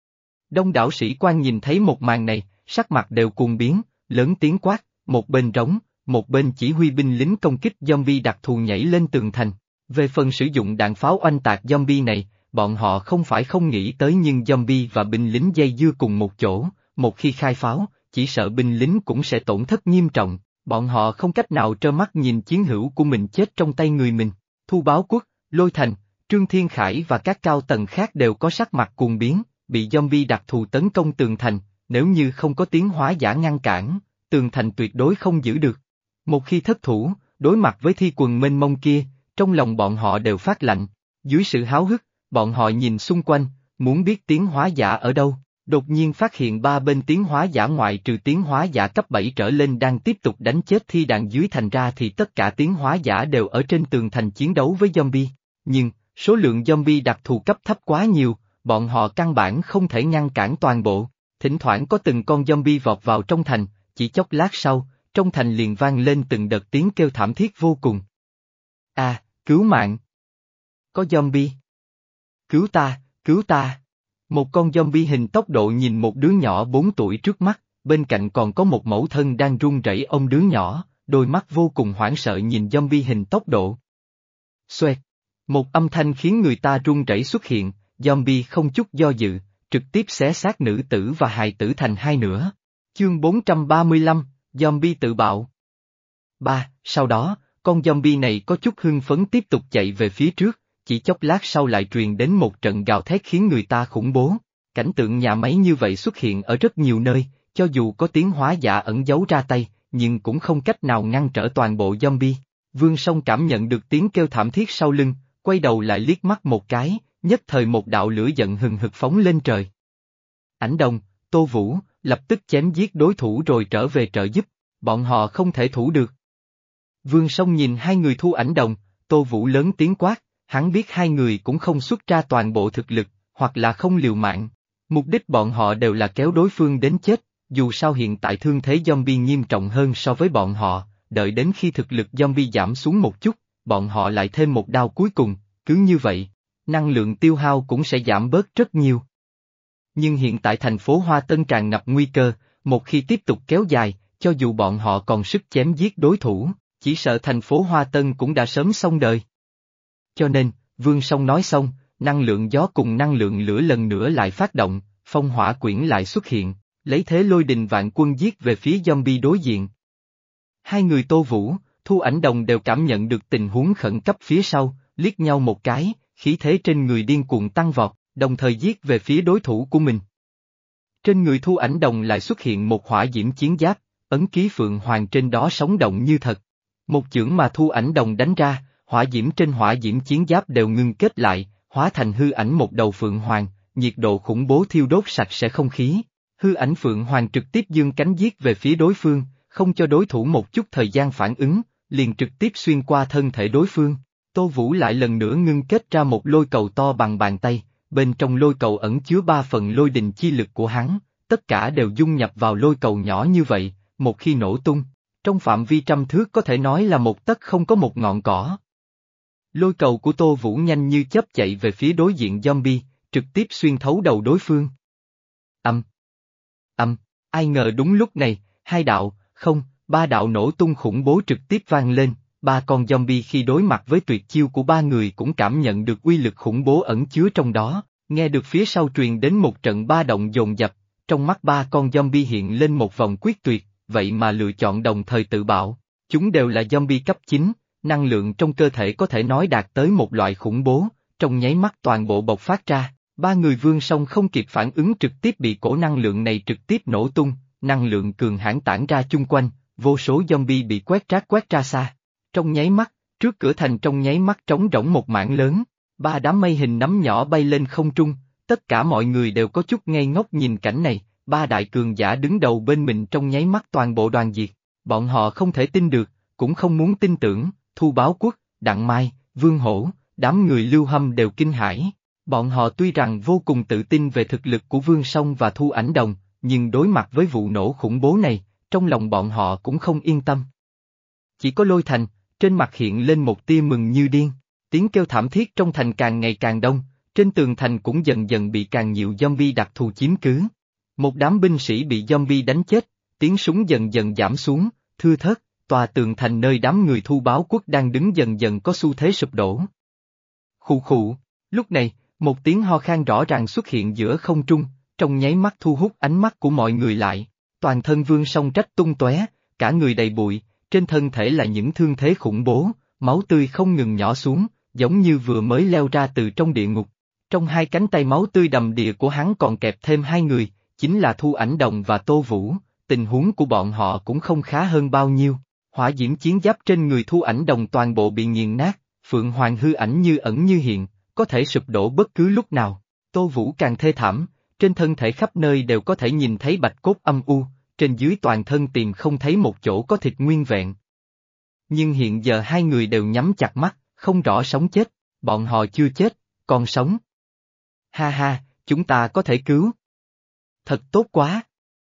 Đông đảo sĩ quan nhìn thấy một màn này, sắc mặt đều cuồng biến, lớn tiếng quát, một bên trống, một bên chỉ huy binh lính công kích zombie đặc thù nhảy lên tường thành. Về phần sử dụng đạn pháo oanh tạc zombie này, bọn họ không phải không nghĩ tới nhưng zombie và binh lính dây dưa cùng một chỗ, một khi khai pháo, chỉ sợ binh lính cũng sẽ tổn thất nghiêm trọng, bọn họ không cách nào trơ mắt nhìn chiến hữu của mình chết trong tay người mình. Thu Báo Quốc, Lôi Thành, Trương Thiên Khải và các cao tầng khác đều có sắc mặt cuồng biến, bị zombie đặc thù tấn công tường thành, nếu như không có tiến hóa giả ngăn cản, tường thành tuyệt đối không giữ được. Một khi thất thủ, đối mặt với thi quần mênh mông kia, trong lòng bọn họ đều phát lạnh, dưới sự háo hức, bọn họ nhìn xung quanh, muốn biết tiến hóa giả ở đâu, đột nhiên phát hiện ba bên tiến hóa giả ngoại trừ tiến hóa giả cấp bảy trở lên đang tiếp tục đánh chết thi đàn dưới thành ra thì tất cả tiến hóa giả đều ở trên tường thành chiến đấu với zombie, nhưng, số lượng zombie đặc thù cấp thấp quá nhiều, bọn họ căn bản không thể ngăn cản toàn bộ, thỉnh thoảng có từng con zombie vọt vào trong thành, chỉ chốc lát sau, trong thành liền vang lên từng đợt tiếng kêu thảm thiết vô cùng. À, cứu mạng! Có zombie! Cứu ta, cứu ta! Một con zombie hình tốc độ nhìn một đứa nhỏ bốn tuổi trước mắt, bên cạnh còn có một mẫu thân đang run rẩy ôm đứa nhỏ, đôi mắt vô cùng hoảng sợ nhìn zombie hình tốc độ. Xoẹt! Một âm thanh khiến người ta run rẩy xuất hiện, zombie không chút do dự, trực tiếp xé xác nữ tử và hài tử thành hai nửa. Chương bốn trăm ba mươi lăm, zombie tự bạo. Ba, sau đó, con zombie này có chút hưng phấn tiếp tục chạy về phía trước, chỉ chốc lát sau lại truyền đến một trận gào thét khiến người ta khủng bố. Cảnh tượng nhà máy như vậy xuất hiện ở rất nhiều nơi, cho dù có tiến hóa giả ẩn giấu ra tay, nhưng cũng không cách nào ngăn trở toàn bộ zombie. Vương Song cảm nhận được tiếng kêu thảm thiết sau lưng, quay đầu lại liếc mắt một cái, nhất thời một đạo lửa giận hừng hực phóng lên trời. Ảnh Đồng, Tô Vũ, lập tức chém giết đối thủ rồi trở về trợ giúp, bọn họ không thể thủ được. Vương Song nhìn hai người Thu Ảnh Đồng, Tô Vũ lớn tiếng quát, hắn biết hai người cũng không xuất ra toàn bộ thực lực, hoặc là không liều mạng. Mục đích bọn họ đều là kéo đối phương đến chết, dù sao hiện tại thương thế zombie nghiêm trọng hơn so với bọn họ, đợi đến khi thực lực zombie giảm xuống một chút, bọn họ lại thêm một đao cuối cùng, cứ như vậy, năng lượng tiêu hao cũng sẽ giảm bớt rất nhiều. Nhưng hiện tại thành phố Hoa Tân tràn ngập nguy cơ, một khi tiếp tục kéo dài, cho dù bọn họ còn sức chém giết đối thủ, chỉ sợ thành phố Hoa Tân cũng đã sớm xong đời. Cho nên, Vương Song nói xong, năng lượng gió cùng năng lượng lửa lần nữa lại phát động, phong hỏa quyển lại xuất hiện, lấy thế lôi đình vạn quân giết về phía zombie đối diện. Hai người Tô Vũ, Thu Ảnh Đồng đều cảm nhận được tình huống khẩn cấp phía sau, liếc nhau một cái, khí thế trên người điên cuồng tăng vọt, đồng thời giết về phía đối thủ của mình. Trên người Thu Ảnh Đồng lại xuất hiện một hỏa diễm chiến giáp, ấn ký Phượng Hoàng trên đó sống động như thật. Một chưởng mà Thu Ảnh Đồng đánh ra, hỏa diễm trên hỏa diễm chiến giáp đều ngưng kết lại, hóa thành hư ảnh một đầu Phượng Hoàng, nhiệt độ khủng bố thiêu đốt sạch sẽ không khí. Hư ảnh Phượng Hoàng trực tiếp giương cánh giết về phía đối phương, không cho đối thủ một chút thời gian phản ứng, liền trực tiếp xuyên qua thân thể đối phương. Tô Vũ lại lần nữa ngưng kết ra một lôi cầu to bằng bàn tay, bên trong lôi cầu ẩn chứa ba phần lôi đình chi lực của hắn, tất cả đều dung nhập vào lôi cầu nhỏ như vậy, một khi nổ tung, trong phạm vi trăm thước có thể nói là một tấc không có một ngọn cỏ. Lôi cầu của Tô Vũ nhanh như chớp chạy về phía đối diện zombie, trực tiếp xuyên thấu đầu đối phương. Âm. Âm, ai ngờ đúng lúc này, hai đạo, không, ba đạo nổ tung khủng bố trực tiếp vang lên, ba con zombie khi đối mặt với tuyệt chiêu của ba người cũng cảm nhận được uy lực khủng bố ẩn chứa trong đó, nghe được phía sau truyền đến một trận ba động dồn dập, trong mắt ba con zombie hiện lên một vòng quyết tuyệt, vậy mà lựa chọn đồng thời tự bạo, chúng đều là zombie cấp chín, năng lượng trong cơ thể có thể nói đạt tới một loại khủng bố, trong nháy mắt toàn bộ bộc phát ra. Ba người Vương Song không kịp phản ứng trực tiếp bị cổ năng lượng này trực tiếp nổ tung, năng lượng cường hãn tản ra chung quanh, vô số zombie bị quét rác quét ra xa. Trong nháy mắt, trước cửa thành trong nháy mắt trống rỗng một mảng lớn, ba đám mây hình nắm nhỏ bay lên không trung, tất cả mọi người đều có chút ngây ngốc nhìn cảnh này, ba đại cường giả đứng đầu bên mình trong nháy mắt toàn bộ đoàn diệt, bọn họ không thể tin được, cũng không muốn tin tưởng, Thu Báo Quốc, Đặng Mai, Vương Hổ, đám người Lưu Hâm đều kinh hãi. Bọn họ tuy rằng vô cùng tự tin về thực lực của Vương Song và Thu Ảnh Đồng, nhưng đối mặt với vụ nổ khủng bố này, trong lòng bọn họ cũng không yên tâm. Chỉ có Lôi Thành, trên mặt hiện lên một tia mừng như điên, tiếng kêu thảm thiết trong thành càng ngày càng đông, trên tường thành cũng dần dần bị càng nhiều zombie đặc thù chiếm cứ. Một đám binh sĩ bị zombie đánh chết, tiếng súng dần dần giảm xuống, thưa thớt, tòa tường thành nơi đám người Thu Báo Quốc đang đứng dần dần có xu thế sụp đổ. Khụ khụ, lúc này, một tiếng ho khan rõ ràng xuất hiện giữa không trung, trong nháy mắt thu hút ánh mắt của mọi người lại, toàn thân Vương Song rách tung tóe, cả người đầy bụi, trên thân thể là những thương thế khủng bố, máu tươi không ngừng nhỏ xuống, giống như vừa mới leo ra từ trong địa ngục. Trong hai cánh tay máu tươi đầm đìa của hắn còn kẹp thêm hai người, chính là Thu Ảnh Đồng và Tô Vũ, tình huống của bọn họ cũng không khá hơn bao nhiêu. Hỏa diễm chiến giáp trên người Thu Ảnh Đồng toàn bộ bị nghiền nát, Phượng Hoàng hư ảnh như ẩn như hiện, có thể sụp đổ bất cứ lúc nào. Tô Vũ càng thê thảm, trên thân thể khắp nơi đều có thể nhìn thấy bạch cốt âm u, trên dưới toàn thân tìm không thấy một chỗ có thịt nguyên vẹn. Nhưng hiện giờ hai người đều nhắm chặt mắt, không rõ sống chết, bọn họ chưa chết, còn sống. Ha ha, chúng ta có thể cứu. Thật tốt quá.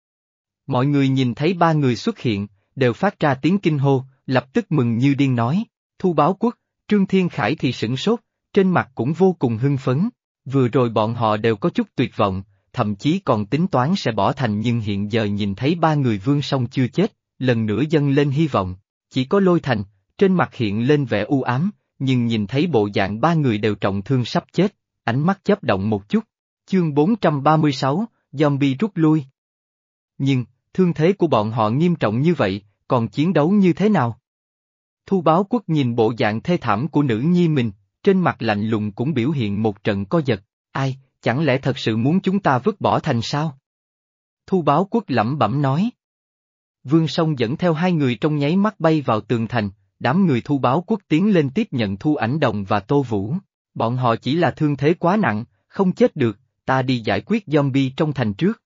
Mọi người nhìn thấy ba người xuất hiện, đều phát ra tiếng kinh hô, lập tức mừng như điên nói, Thu Báo Quốc, Trương Thiên Khải thì sửng sốt, trên mặt cũng vô cùng hưng phấn, vừa rồi bọn họ đều có chút tuyệt vọng, thậm chí còn tính toán sẽ bỏ thành nhưng hiện giờ nhìn thấy ba người Vương Song chưa chết, lần nữa dâng lên hy vọng, chỉ có Lôi Thành, trên mặt hiện lên vẻ u ám, nhưng nhìn thấy bộ dạng ba người đều trọng thương sắp chết, ánh mắt chớp động một chút, chương bốn trăm ba mươi sáu, zombie rút lui. Nhưng, thương thế của bọn họ nghiêm trọng như vậy, còn chiến đấu như thế nào? Thu Báo Quốc nhìn bộ dạng thê thảm của nữ nhi mình, trên mặt lạnh lùng cũng biểu hiện một trận co giật, ai, chẳng lẽ thật sự muốn chúng ta vứt bỏ thành sao? Thu Báo Quốc lẩm bẩm nói. Vương Song dẫn theo hai người trong nháy mắt bay vào tường thành, đám người Thu Báo Quốc tiến lên tiếp nhận Thu Ảnh Đồng và Tô Vũ, Bọn họ chỉ là thương thế quá nặng, không chết được, ta đi giải quyết zombie trong thành trước.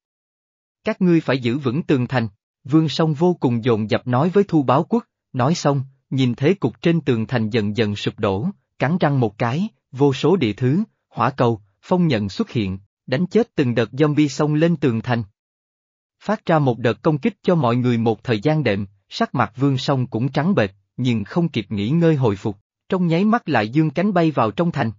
Các ngươi phải giữ vững tường thành, Vương Song vô cùng dồn dập nói với Thu Báo Quốc, nói xong, nhìn thế cục trên tường thành dần dần sụp đổ, cắn răng một cái, vô số địa thứ, hỏa cầu, phong nhận xuất hiện, đánh chết từng đợt zombie xông lên tường thành. Phát ra một đợt công kích cho mọi người một thời gian đệm, sắc mặt Vương Song cũng trắng bệch, nhưng không kịp nghỉ ngơi hồi phục, trong nháy mắt lại dương cánh bay vào trong thành.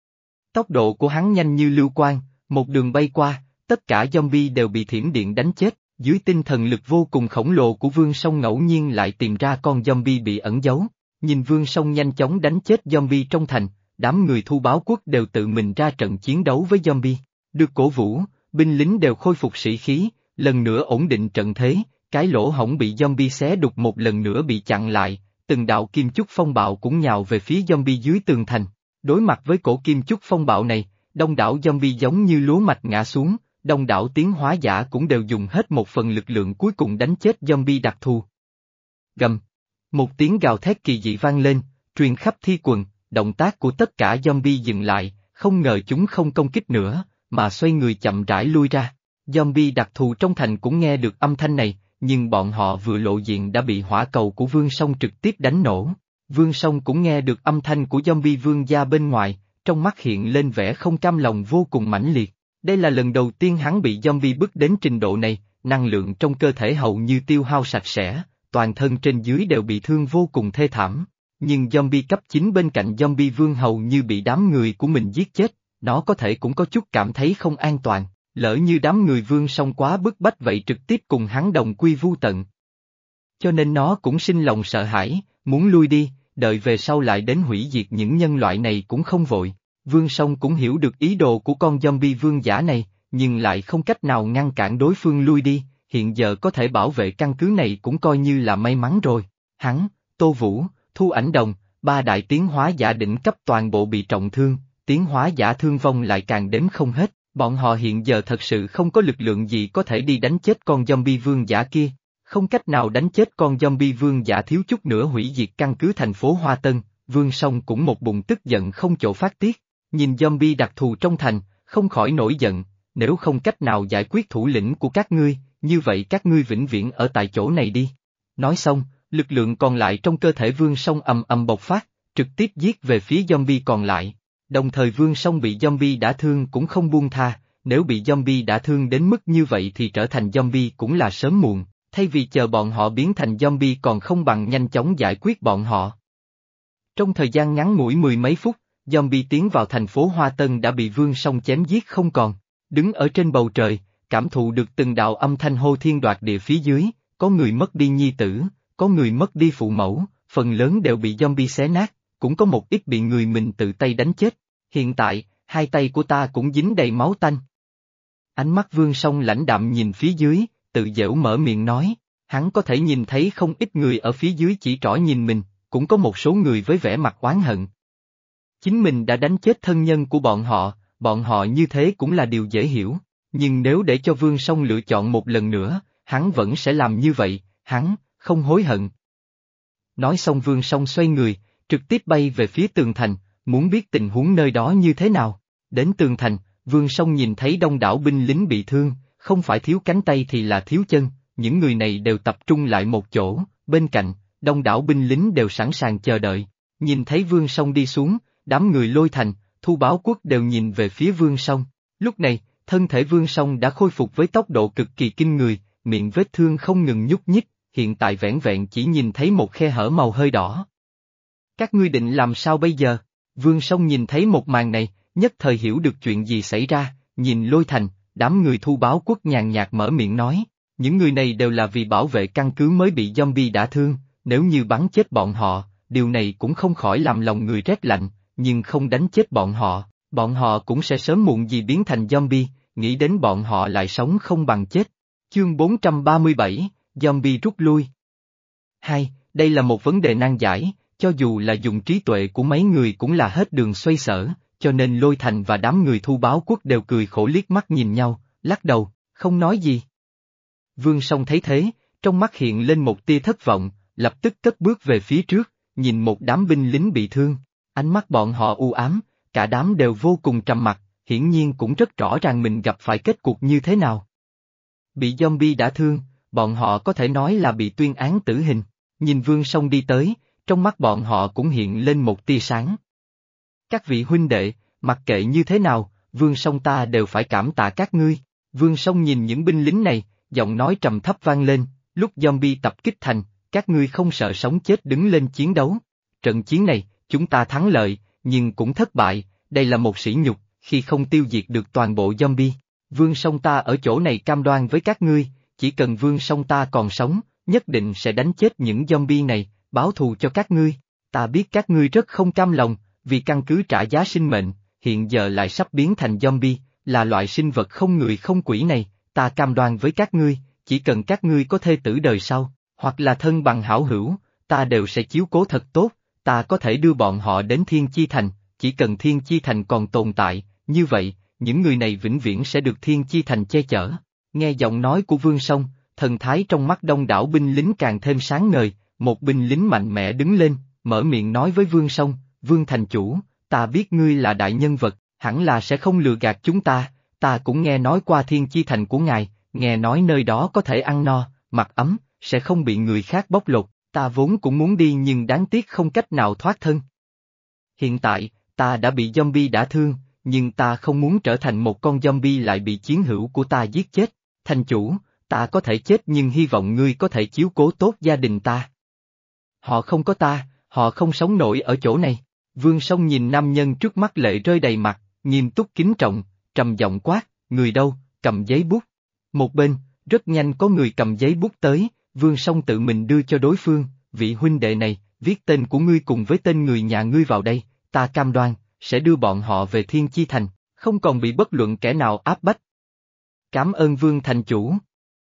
Tốc độ của hắn nhanh như lưu quang, một đường bay qua, tất cả zombie đều bị thiểm điện đánh chết, dưới tinh thần lực vô cùng khổng lồ của Vương Song ngẫu nhiên lại tìm ra con zombie bị ẩn giấu. Nhìn Vương Song nhanh chóng đánh chết zombie trong thành, đám người Thu Báo Quốc đều tự mình ra trận chiến đấu với zombie. Được cổ vũ, binh lính đều khôi phục sĩ khí, lần nữa ổn định trận thế, cái lỗ hổng bị zombie xé đục một lần nữa bị chặn lại, từng đạo kim chúc phong bạo cũng nhào về phía zombie dưới tường thành. Đối mặt với cổ kim chúc phong bạo này, đông đảo zombie giống như lúa mạch ngã xuống, đông đảo tiến hóa giả cũng đều dùng hết một phần lực lượng cuối cùng đánh chết zombie đặc thù. Gầm. Một tiếng gào thét kỳ dị vang lên, truyền khắp thi quần, động tác của tất cả zombie dừng lại, không ngờ chúng không công kích nữa, mà xoay người chậm rãi lui ra. Zombie đặc thù trong thành cũng nghe được âm thanh này, nhưng bọn họ vừa lộ diện đã bị hỏa cầu của Vương Song trực tiếp đánh nổ. Vương Song cũng nghe được âm thanh của zombie vương gia bên ngoài, trong mắt hiện lên vẻ không cam lòng vô cùng mãnh liệt. Đây là lần đầu tiên hắn bị zombie bức đến trình độ này, năng lượng trong cơ thể hầu như tiêu hao sạch sẽ, toàn thân trên dưới đều bị thương vô cùng thê thảm. Nhưng zombie cấp chín bên cạnh zombie vương hầu như bị đám người của mình giết chết, nó có thể cũng có chút cảm thấy không an toàn, lỡ như đám người Vương Song quá bức bách vậy trực tiếp cùng hắn đồng quy vu tận. Cho nên nó cũng sinh lòng sợ hãi, muốn lui đi, đợi về sau lại đến hủy diệt những nhân loại này cũng không vội. Vương Song cũng hiểu được ý đồ của con zombie vương giả này, nhưng lại không cách nào ngăn cản đối phương lui đi, hiện giờ có thể bảo vệ căn cứ này cũng coi như là may mắn rồi. Hắn, Tô Vũ, Thu Ảnh Đồng, ba đại tiến hóa giả đỉnh cấp toàn bộ bị trọng thương, tiến hóa giả thương vong lại càng đếm không hết, bọn họ hiện giờ thật sự không có lực lượng gì có thể đi đánh chết con zombie vương giả kia, không cách nào đánh chết con zombie vương giả thiếu chút nữa hủy diệt căn cứ thành phố Hoa Tân. Vương Song cũng một bụng tức giận không chỗ phát tiết, nhìn zombie đặc thù trong thành, không khỏi nổi giận, nếu không cách nào giải quyết thủ lĩnh của các ngươi, như vậy các ngươi vĩnh viễn ở tại chỗ này đi. Nói xong, lực lượng còn lại trong cơ thể Vương Song ầm ầm bộc phát, trực tiếp giết về phía zombie còn lại. Đồng thời Vương Song bị zombie đả thương cũng không buông tha, nếu bị zombie đả thương đến mức như vậy thì trở thành zombie cũng là sớm muộn, thay vì chờ bọn họ biến thành zombie còn không bằng nhanh chóng giải quyết bọn họ. Trong thời gian ngắn ngủi mười mấy phút, zombie tiến vào thành phố Hoa Tân đã bị Vương Song chém giết không còn. Đứng ở trên bầu trời, cảm thụ được từng đạo âm thanh hô thiên đoạt địa phía dưới, có người mất đi nhi tử, có người mất đi phụ mẫu, phần lớn đều bị zombie xé nát, cũng có một ít bị người mình tự tay đánh chết. Hiện tại, hai tay của ta cũng dính đầy máu tanh. Ánh mắt Vương Song lãnh đạm nhìn phía dưới, tự giễu mở miệng nói, hắn có thể nhìn thấy không ít người ở phía dưới chỉ trỏ nhìn mình, cũng có một số người với vẻ mặt oán hận. Chính mình đã đánh chết thân nhân của bọn họ, bọn họ như thế cũng là điều dễ hiểu, nhưng nếu để cho Vương Song lựa chọn một lần nữa, hắn vẫn sẽ làm như vậy, hắn, không hối hận. Nói xong Vương Song xoay người, trực tiếp bay về phía tường thành, muốn biết tình huống nơi đó như thế nào. Đến tường thành, Vương Song nhìn thấy đông đảo binh lính bị thương, không phải thiếu cánh tay thì là thiếu chân, những người này đều tập trung lại một chỗ, bên cạnh, đông đảo binh lính đều sẵn sàng chờ đợi. Nhìn thấy Vương Song đi xuống, đám người Lôi Thành, Thu Báo Quốc đều nhìn về phía Vương Song. Lúc này, thân thể Vương Song đã khôi phục với tốc độ cực kỳ kinh người, miệng vết thương không ngừng nhúc nhích, hiện tại vẻn vẹn chỉ nhìn thấy một khe hở màu hơi đỏ. Các ngươi định làm sao bây giờ? Vương Song nhìn thấy một màn này, nhất thời hiểu được chuyện gì xảy ra, nhìn Lôi Thành, đám người Thu Báo Quốc nhàn nhạt mở miệng nói, những người này đều là vì bảo vệ căn cứ mới bị zombie đả thương, nếu như bắn chết bọn họ, điều này cũng không khỏi làm lòng người rét lạnh, nhưng không đánh chết bọn họ, bọn họ cũng sẽ sớm muộn gì biến thành zombie, nghĩ đến bọn họ lại sống không bằng chết. Chương bốn trăm ba mươi bảy, Zombie rút lui. Hai, đây là một vấn đề nan giải, cho dù là dùng trí tuệ của mấy người cũng là hết đường xoay sở, cho nên Lôi Thành và đám người Thu Báo Quốc đều cười khổ liếc mắt nhìn nhau, lắc đầu, không nói gì. Vương Song thấy thế, trong mắt hiện lên một tia thất vọng, lập tức cất bước về phía trước, nhìn một đám binh lính bị thương, ánh mắt bọn họ u ám, cả đám đều vô cùng trầm mặc, hiển nhiên cũng rất rõ ràng mình gặp phải kết cục như thế nào. Bị zombie đả thương, bọn họ có thể nói là bị tuyên án tử hình, nhìn Vương Song đi tới, trong mắt bọn họ cũng hiện lên một tia sáng. Các vị huynh đệ, mặc kệ như thế nào, Vương Song ta đều phải cảm tạ các ngươi. Vương Song nhìn những binh lính này, giọng nói trầm thấp vang lên, lúc zombie tập kích thành, các ngươi không sợ sống chết đứng lên chiến đấu. Trận chiến này, chúng ta thắng lợi, nhưng cũng thất bại, đây là một sỉ nhục, khi không tiêu diệt được toàn bộ zombie. Vương Song ta ở chỗ này cam đoan với các ngươi, chỉ cần Vương Song ta còn sống, nhất định sẽ đánh chết những zombie này, báo thù cho các ngươi. Ta biết các ngươi rất không cam lòng, vì căn cứ trả giá sinh mệnh, hiện giờ lại sắp biến thành zombie, là loại sinh vật không người không quỷ này, ta cam đoan với các ngươi, chỉ cần các ngươi có thê tử đời sau, hoặc là thân bằng hảo hữu, ta đều sẽ chiếu cố thật tốt, ta có thể đưa bọn họ đến Thiên Chi Thành, chỉ cần Thiên Chi Thành còn tồn tại, như vậy, những người này vĩnh viễn sẽ được Thiên Chi Thành che chở. Nghe giọng nói của Vương Song, thần thái trong mắt đông đảo binh lính càng thêm sáng ngời, một binh lính mạnh mẽ đứng lên, mở miệng nói với Vương Song, Vương Thành Chủ, ta biết ngươi là đại nhân vật, hẳn là sẽ không lừa gạt chúng ta, ta cũng nghe nói qua Thiên Chi Thành của ngài, nghe nói nơi đó có thể ăn no, mặc ấm, sẽ không bị người khác bóc lột, ta vốn cũng muốn đi nhưng đáng tiếc không cách nào thoát thân. Hiện tại, ta đã bị zombie đả thương, nhưng ta không muốn trở thành một con zombie lại bị chiến hữu của ta giết chết, Thành Chủ, ta có thể chết nhưng hy vọng ngươi có thể chiếu cố tốt gia đình ta. Họ không có ta, họ không sống nổi ở chỗ này. Vương Song nhìn nam nhân trước mắt lệ rơi đầy mặt, nghiêm túc kính trọng, trầm giọng quát, người đâu, cầm giấy bút. Một bên, rất nhanh có người cầm giấy bút tới, Vương Song tự mình đưa cho đối phương, vị huynh đệ này, viết tên của ngươi cùng với tên người nhà ngươi vào đây, ta cam đoan, sẽ đưa bọn họ về Thiên Chi Thành, không còn bị bất luận kẻ nào áp bách. Cảm ơn Vương Thành Chủ.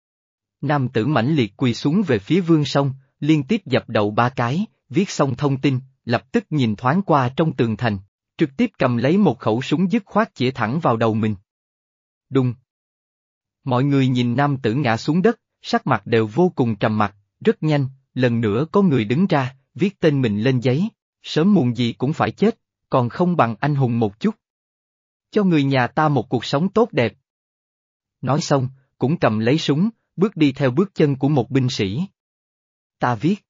Nam tử mãnh liệt quỳ xuống về phía Vương Song, liên tiếp dập đầu ba cái, viết xong thông tin, lập tức nhìn thoáng qua trong tường thành, trực tiếp cầm lấy một khẩu súng dứt khoát chĩa thẳng vào đầu mình. Đùng. Mọi người nhìn nam tử ngã xuống đất, sắc mặt đều vô cùng trầm mặc, rất nhanh, lần nữa có người đứng ra, viết tên mình lên giấy, sớm muộn gì cũng phải chết, còn không bằng anh hùng một chút. Cho người nhà ta một cuộc sống tốt đẹp. Nói xong, cũng cầm lấy súng, bước đi theo bước chân của một binh sĩ. Ta viết.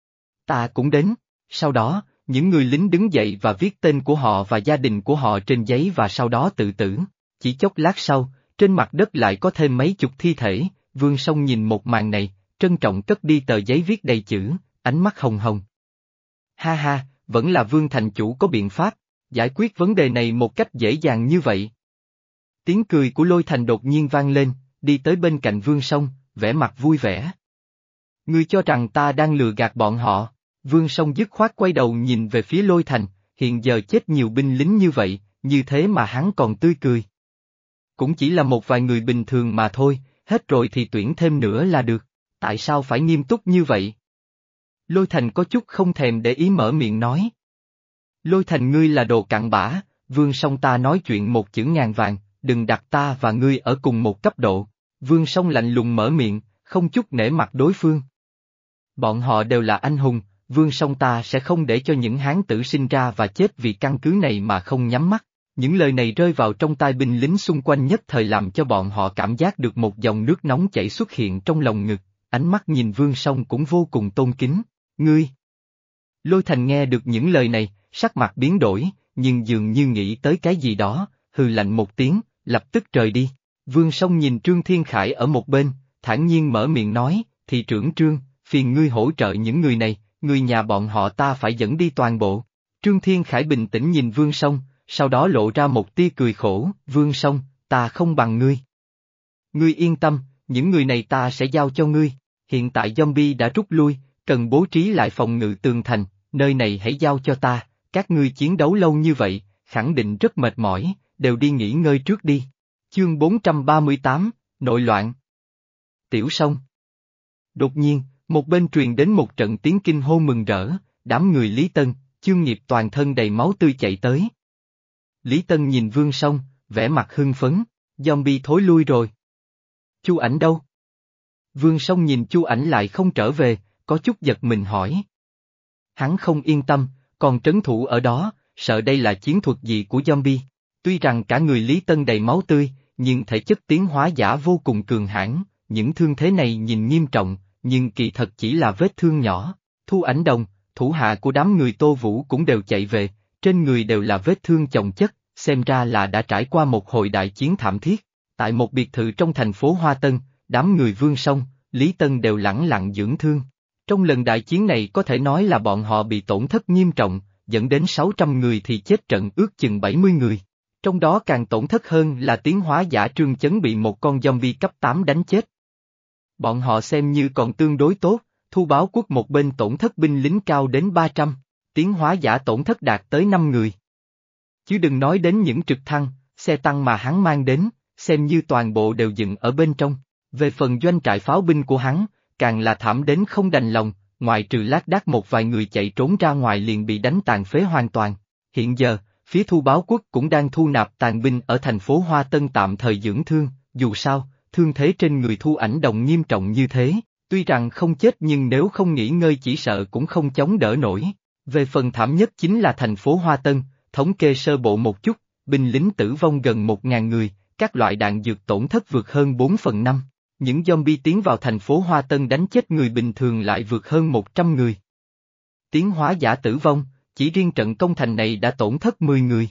Ta cũng đến, sau đó, những người lính đứng dậy và viết tên của họ và gia đình của họ trên giấy và sau đó tự tử. Chỉ chốc lát sau, trên mặt đất lại có thêm mấy chục thi thể, Vương Song nhìn một màn này, trân trọng cất đi tờ giấy viết đầy chữ, ánh mắt hồng hồng. Ha ha, vẫn là Vương Thành Chủ có biện pháp, giải quyết vấn đề này một cách dễ dàng như vậy. Tiếng cười của Lôi Thành đột nhiên vang lên, đi tới bên cạnh Vương Song, vẻ mặt vui vẻ. Ngươi cho rằng ta đang lừa gạt bọn họ, Vương Song dứt khoát quay đầu nhìn về phía Lôi Thành, hiện giờ chết nhiều binh lính như vậy, như thế mà hắn còn tươi cười. Cũng chỉ là một vài người bình thường mà thôi, hết rồi thì tuyển thêm nữa là được, tại sao phải nghiêm túc như vậy? Lôi Thành có chút không thèm để ý mở miệng nói. Lôi Thành ngươi là đồ cặn bã, Vương Song ta nói chuyện một chữ ngàn vàng, đừng đặt ta và ngươi ở cùng một cấp độ. Vương Song lạnh lùng mở miệng, không chút nể mặt đối phương. Bọn họ đều là anh hùng, Vương Song ta sẽ không để cho những hán tử sinh ra và chết vì căn cứ này mà không nhắm mắt. Những lời này rơi vào trong tai binh lính xung quanh nhất thời làm cho bọn họ cảm giác được một dòng nước nóng chảy xuất hiện trong lòng ngực, ánh mắt nhìn Vương Song cũng vô cùng tôn kính. Ngươi! Lôi Thành nghe được những lời này, sắc mặt biến đổi, nhưng dường như nghĩ tới cái gì đó, hừ lạnh một tiếng, lập tức rời đi. Vương Song nhìn Trương Thiên Khải ở một bên, thản nhiên mở miệng nói, thị trưởng Trương, phiền ngươi hỗ trợ những người này, người nhà bọn họ ta phải dẫn đi toàn bộ. Trương Thiên Khải bình tĩnh nhìn Vương Song, sau đó lộ ra một tia cười khổ, Vương Song, ta không bằng ngươi. Ngươi yên tâm, những người này ta sẽ giao cho ngươi, hiện tại zombie đã rút lui, cần bố trí lại phòng ngự tường thành, nơi này hãy giao cho ta, các ngươi chiến đấu lâu như vậy, khẳng định rất mệt mỏi, đều đi nghỉ ngơi trước đi. Chương bốn trăm ba mươi tám, Nội loạn. Tiểu Song. Đột nhiên, một bên truyền đến một trận tiếng kinh hô mừng rỡ, đám người Lý Tân, Chương Nghiệp toàn thân đầy máu tươi chạy tới. Lý Tân nhìn Vương Song, vẻ mặt hưng phấn, zombie thối lui rồi. Chu Ảnh đâu? Vương Song nhìn Chu Ảnh lại không trở về, có chút giật mình hỏi. Hắn không yên tâm, còn trấn thủ ở đó, sợ đây là chiến thuật gì của zombie. Tuy rằng cả người Lý Tân đầy máu tươi, nhưng thể chất tiến hóa giả vô cùng cường hãn, những thương thế này nhìn nghiêm trọng, nhưng kỳ thật chỉ là vết thương nhỏ. Thu Ảnh Đồng, thủ hạ của đám người Tô Vũ cũng đều chạy về, trên người đều là vết thương chồng chất, xem ra là đã trải qua một hồi đại chiến thảm thiết. Tại một biệt thự trong thành phố Hoa Tân, đám người Vương Song, Lý Tân đều lẳng lặng dưỡng thương. Trong lần đại chiến này có thể nói là bọn họ bị tổn thất nghiêm trọng, dẫn đến sáu trăm người thì chết trận ước chừng bảy mươi người. Trong đó càng tổn thất hơn là tiến hóa giả Trương Chấn bị một con zombie cấp tám đánh chết. Bọn họ xem như còn tương đối tốt, Thu Báo Quốc một bên tổn thất binh lính cao đến ba trăm, tiến hóa giả tổn thất đạt tới năm người. Chứ đừng nói đến những trực thăng, xe tăng mà hắn mang đến, xem như toàn bộ đều dựng ở bên trong. Về phần doanh trại pháo binh của hắn, càng là thảm đến không đành lòng, ngoại trừ lác đác một vài người chạy trốn ra ngoài liền bị đánh tàn phế hoàn toàn. Hiện giờ, phía Thu Báo Quốc cũng đang thu nạp tàn binh ở thành phố Hoa Tân tạm thời dưỡng thương, dù sao, thương thế trên người Thu Ảnh Đồng nghiêm trọng như thế, tuy rằng không chết nhưng nếu không nghỉ ngơi chỉ sợ cũng không chống đỡ nổi. Về phần thảm nhất chính là thành phố Hoa Tân, thống kê sơ bộ một chút, binh lính tử vong gần một ngàn người, các loại đạn dược tổn thất vượt hơn bốn phần năm. Những zombie tiến vào thành phố Hoa Tân đánh chết người bình thường lại vượt hơn một trăm người. Tiến hóa giả tử vong, chỉ riêng trận công thành này đã tổn thất mười người.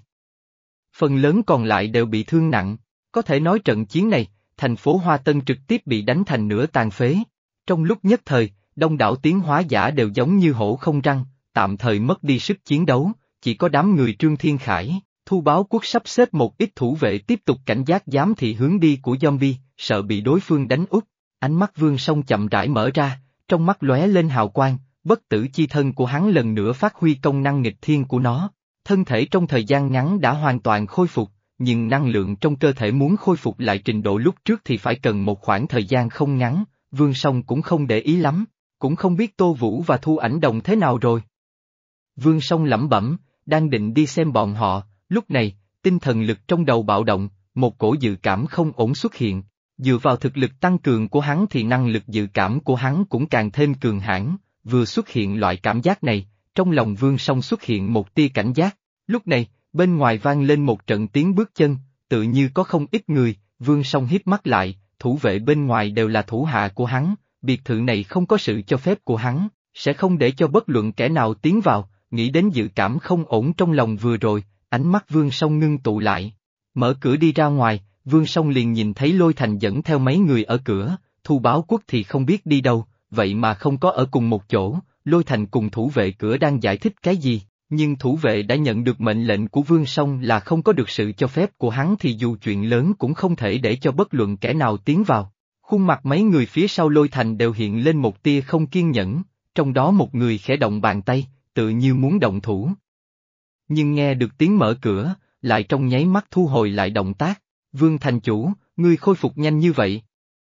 Phần lớn còn lại đều bị thương nặng, có thể nói trận chiến này, thành phố Hoa Tân trực tiếp bị đánh thành nửa tàn phế. Trong lúc nhất thời, đông đảo tiến hóa giả đều giống như hổ không răng, tạm thời mất đi sức chiến đấu, chỉ có đám người Trương Thiên Khải, Thu Báo Quốc sắp xếp một ít thủ vệ tiếp tục cảnh giác giám thị hướng đi của zombie, sợ bị đối phương đánh úp. Ánh mắt Vương Song chậm rãi mở ra, trong mắt lóe lên hào quang, bất tử chi thân của hắn lần nữa phát huy công năng nghịch thiên của nó. Thân thể trong thời gian ngắn đã hoàn toàn khôi phục, nhưng năng lượng trong cơ thể muốn khôi phục lại trình độ lúc trước thì phải cần một khoảng thời gian không ngắn, Vương Song cũng không để ý lắm, cũng không biết Tô Vũ và Thu Ảnh Đồng thế nào rồi. Vương Song lẩm bẩm, đang định đi xem bọn họ, lúc này, tinh thần lực trong đầu bạo động, một cổ dự cảm không ổn xuất hiện. Dựa vào thực lực tăng cường của hắn thì năng lực dự cảm của hắn cũng càng thêm cường hãn, vừa xuất hiện loại cảm giác này, trong lòng Vương Song xuất hiện một tia cảnh giác. Lúc này, bên ngoài vang lên một trận tiếng bước chân, tự như có không ít người, Vương Song híp mắt lại, thủ vệ bên ngoài đều là thủ hạ của hắn, biệt thự này không có sự cho phép của hắn, sẽ không để cho bất luận kẻ nào tiến vào, nghĩ đến dự cảm không ổn trong lòng vừa rồi, ánh mắt Vương Song ngưng tụ lại. Mở cửa đi ra ngoài, Vương Song liền nhìn thấy Lôi Thành dẫn theo mấy người ở cửa, Thu Báo Quốc thì không biết đi đâu, vậy mà không có ở cùng một chỗ, Lôi Thành cùng thủ vệ cửa đang giải thích cái gì, nhưng thủ vệ đã nhận được mệnh lệnh của Vương Song là không có được sự cho phép của hắn thì dù chuyện lớn cũng không thể để cho bất luận kẻ nào tiến vào. Khuôn mặt mấy người phía sau Lôi Thành đều hiện lên một tia không kiên nhẫn, trong đó một người khẽ động bàn tay, tự như muốn động thủ. Nhưng nghe được tiếng mở cửa, lại trong nháy mắt thu hồi lại động tác. Vương Thành Chủ, ngươi khôi phục nhanh như vậy.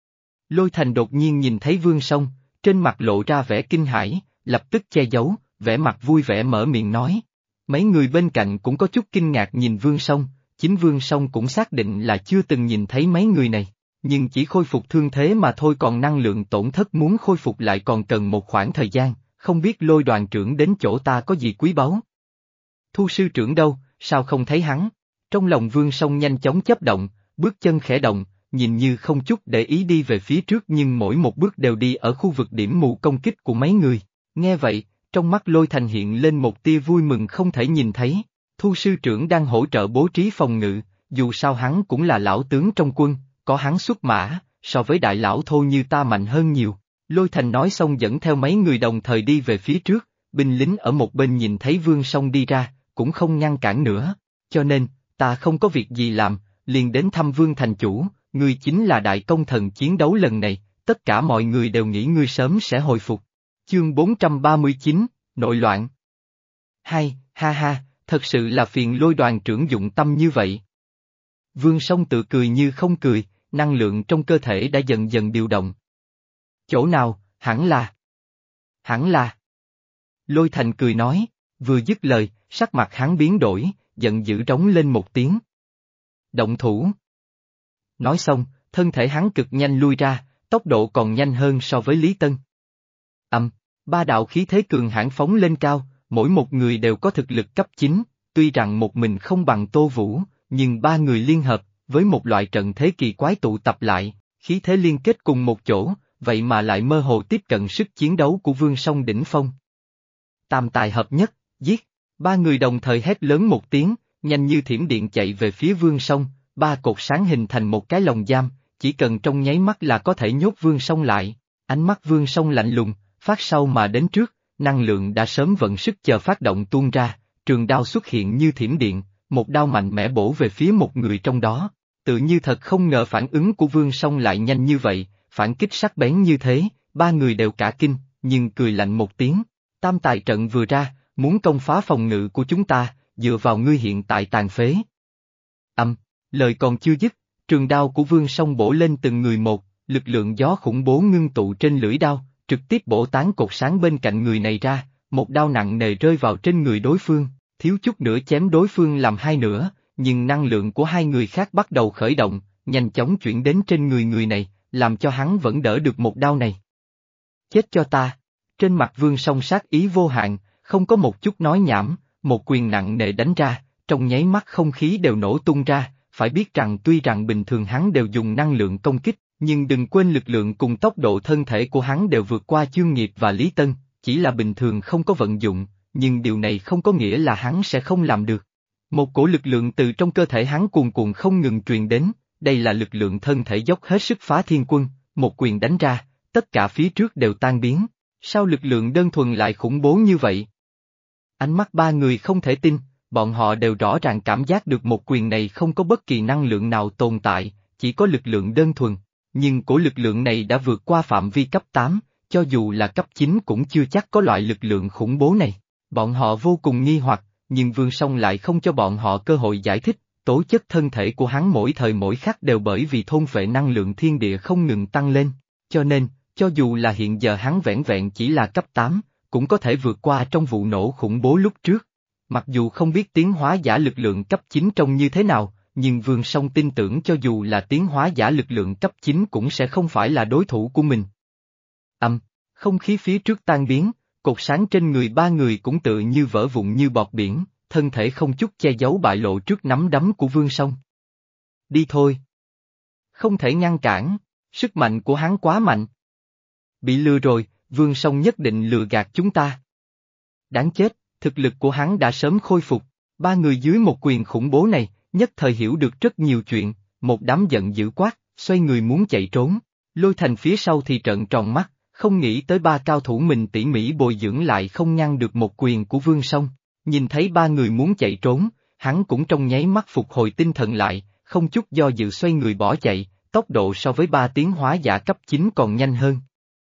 Lôi Thành đột nhiên nhìn thấy Vương Song, trên mặt lộ ra vẻ kinh hãi, lập tức che giấu, vẻ mặt vui vẻ mở miệng nói. Mấy người bên cạnh cũng có chút kinh ngạc nhìn Vương Song, chính Vương Song cũng xác định là chưa từng nhìn thấy mấy người này, nhưng chỉ khôi phục thương thế mà thôi còn năng lượng tổn thất muốn khôi phục lại còn cần một khoảng thời gian, không biết Lôi đoàn trưởng đến chỗ ta có gì quý báu. Thu sư trưởng đâu, sao không thấy hắn? Trong lòng Vương Song nhanh chóng chấp động, bước chân khẽ động, nhìn như không chút để ý đi về phía trước nhưng mỗi một bước đều đi ở khu vực điểm mù công kích của mấy người. Nghe vậy, trong mắt Lôi Thành hiện lên một tia vui mừng không thể nhìn thấy. Thu sư trưởng đang hỗ trợ bố trí phòng ngự, dù sao hắn cũng là lão tướng trong quân, có hắn xuất mã, so với đại lão thô như ta mạnh hơn nhiều. Lôi Thành nói xong dẫn theo mấy người đồng thời đi về phía trước, binh lính ở một bên nhìn thấy Vương Song đi ra, cũng không ngăn cản nữa, cho nên, ta không có việc gì làm, liền đến thăm Vương Thành Chủ, ngươi chính là đại công thần chiến đấu lần này, tất cả mọi người đều nghĩ ngươi sớm sẽ hồi phục. Chương bốn trăm ba mươi chín, Nội loạn. Hai, ha ha, thật sự là phiền Lôi đoàn trưởng dụng tâm như vậy. Vương Song tự cười như không cười, năng lượng trong cơ thể đã dần dần điều động. Chỗ nào, hẳn là. Hẳn là. Lôi Thành cười nói, vừa dứt lời, sắc mặt hắn biến đổi, giận dữ trống lên một tiếng. Động thủ. Nói xong, thân thể hắn cực nhanh lui ra, tốc độ còn nhanh hơn so với Lý Tân. Âm, ba đạo khí thế cường hãn phóng lên cao, mỗi một người đều có thực lực cấp chín, tuy rằng một mình không bằng Tô Vũ, nhưng ba người liên hợp, với một loại trận thế kỳ quái tụ tập lại, khí thế liên kết cùng một chỗ, vậy mà lại mơ hồ tiếp cận sức chiến đấu của Vương Song đỉnh phong. Tam tài hợp nhất, giết, ba người đồng thời hét lớn một tiếng, nhanh như thiểm điện chạy về phía Vương Song, ba cột sáng hình thành một cái lồng giam, chỉ cần trong nháy mắt là có thể nhốt Vương Song lại, ánh mắt Vương Song lạnh lùng, phát sau mà đến trước, năng lượng đã sớm vận sức chờ phát động tuôn ra, trường đao xuất hiện như thiểm điện, một đao mạnh mẽ bổ về phía một người trong đó, tự như thật không ngờ phản ứng của Vương Song lại nhanh như vậy, phản kích sắc bén như thế, ba người đều cả kinh, nhưng cười lạnh một tiếng, tam tài trận vừa ra, muốn công phá phòng ngự của chúng ta, dựa vào ngươi hiện tại tàn phế. Âm, lời còn chưa dứt, trường đao của Vương Song bổ lên từng người một, lực lượng gió khủng bố ngưng tụ trên lưỡi đao, trực tiếp bổ tán cột sáng bên cạnh người này ra, một đao nặng nề rơi vào trên người đối phương, thiếu chút nữa chém đối phương làm hai nửa, nhưng năng lượng của hai người khác bắt đầu khởi động, nhanh chóng chuyển đến trên người người này, làm cho hắn vẫn đỡ được một đao này. Chết cho ta! Trên mặt Vương Song sát ý vô hạn, không có một chút nói nhảm, một quyền nặng nề đánh ra, trong nháy mắt không khí đều nổ tung ra, phải biết rằng tuy rằng bình thường hắn đều dùng năng lượng công kích, nhưng đừng quên lực lượng cùng tốc độ thân thể của hắn đều vượt qua Chương Nghiệp và Lý Tân, chỉ là bình thường không có vận dụng, nhưng điều này không có nghĩa là hắn sẽ không làm được. Một cổ lực lượng từ trong cơ thể hắn cuồn cuộn không ngừng truyền đến, đây là lực lượng thân thể dốc hết sức phá thiên quân, một quyền đánh ra, tất cả phía trước đều tan biến, sao lực lượng đơn thuần lại khủng bố như vậy? Ánh mắt ba người không thể tin, bọn họ đều rõ ràng cảm giác được một quyền này không có bất kỳ năng lượng nào tồn tại, chỉ có lực lượng đơn thuần, nhưng cổ lực lượng này đã vượt qua phạm vi cấp tám, cho dù là cấp chín cũng chưa chắc có loại lực lượng khủng bố này. Bọn họ vô cùng nghi hoặc, nhưng Vương Song lại không cho bọn họ cơ hội giải thích, tố chất thân thể của hắn mỗi thời mỗi khắc đều bởi vì thôn phệ năng lượng thiên địa không ngừng tăng lên, cho nên, cho dù là hiện giờ hắn vẻn vẹn chỉ là cấp tám, cũng có thể vượt qua trong vụ nổ khủng bố lúc trước. Mặc dù không biết tiến hóa giả lực lượng cấp chín trông như thế nào, nhưng Vương Song tin tưởng cho dù là tiến hóa giả lực lượng cấp chín cũng sẽ không phải là đối thủ của mình. Âm, không khí phía trước tan biến, cột sáng trên người ba người cũng tự như vỡ vụn như bọt biển, thân thể không chút che giấu bại lộ trước nắm đấm của Vương Song. Đi thôi. Không thể ngăn cản, sức mạnh của hắn quá mạnh. Bị lừa rồi, Vương Song nhất định lừa gạt chúng ta. Đáng chết, thực lực của hắn đã sớm khôi phục, ba người dưới một quyền khủng bố này, nhất thời hiểu được rất nhiều chuyện, một đám giận dữ quát, xoay người muốn chạy trốn, Lôi Thành phía sau thì trợn tròn mắt, không nghĩ tới ba cao thủ mình tỉ mỉ bồi dưỡng lại không ngăn được một quyền của Vương Song, nhìn thấy ba người muốn chạy trốn, hắn cũng trong nháy mắt phục hồi tinh thần lại, không chút do dự xoay người bỏ chạy, tốc độ so với ba tiến hóa giả cấp chín còn nhanh hơn.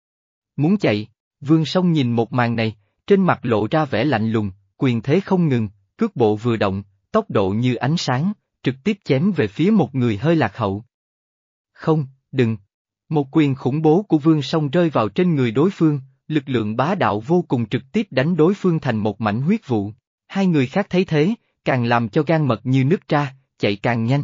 Muốn chạy, Vương Song nhìn một màn này, trên mặt lộ ra vẻ lạnh lùng, quyền thế không ngừng, cước bộ vừa động, tốc độ như ánh sáng, trực tiếp chém về phía một người hơi lạc hậu. Không, đừng. Một quyền khủng bố của Vương Song rơi vào trên người đối phương, lực lượng bá đạo vô cùng trực tiếp đánh đối phương thành một mảnh huyết vụ. Hai người khác thấy thế, càng làm cho gan mật như nứt ra, chạy càng nhanh.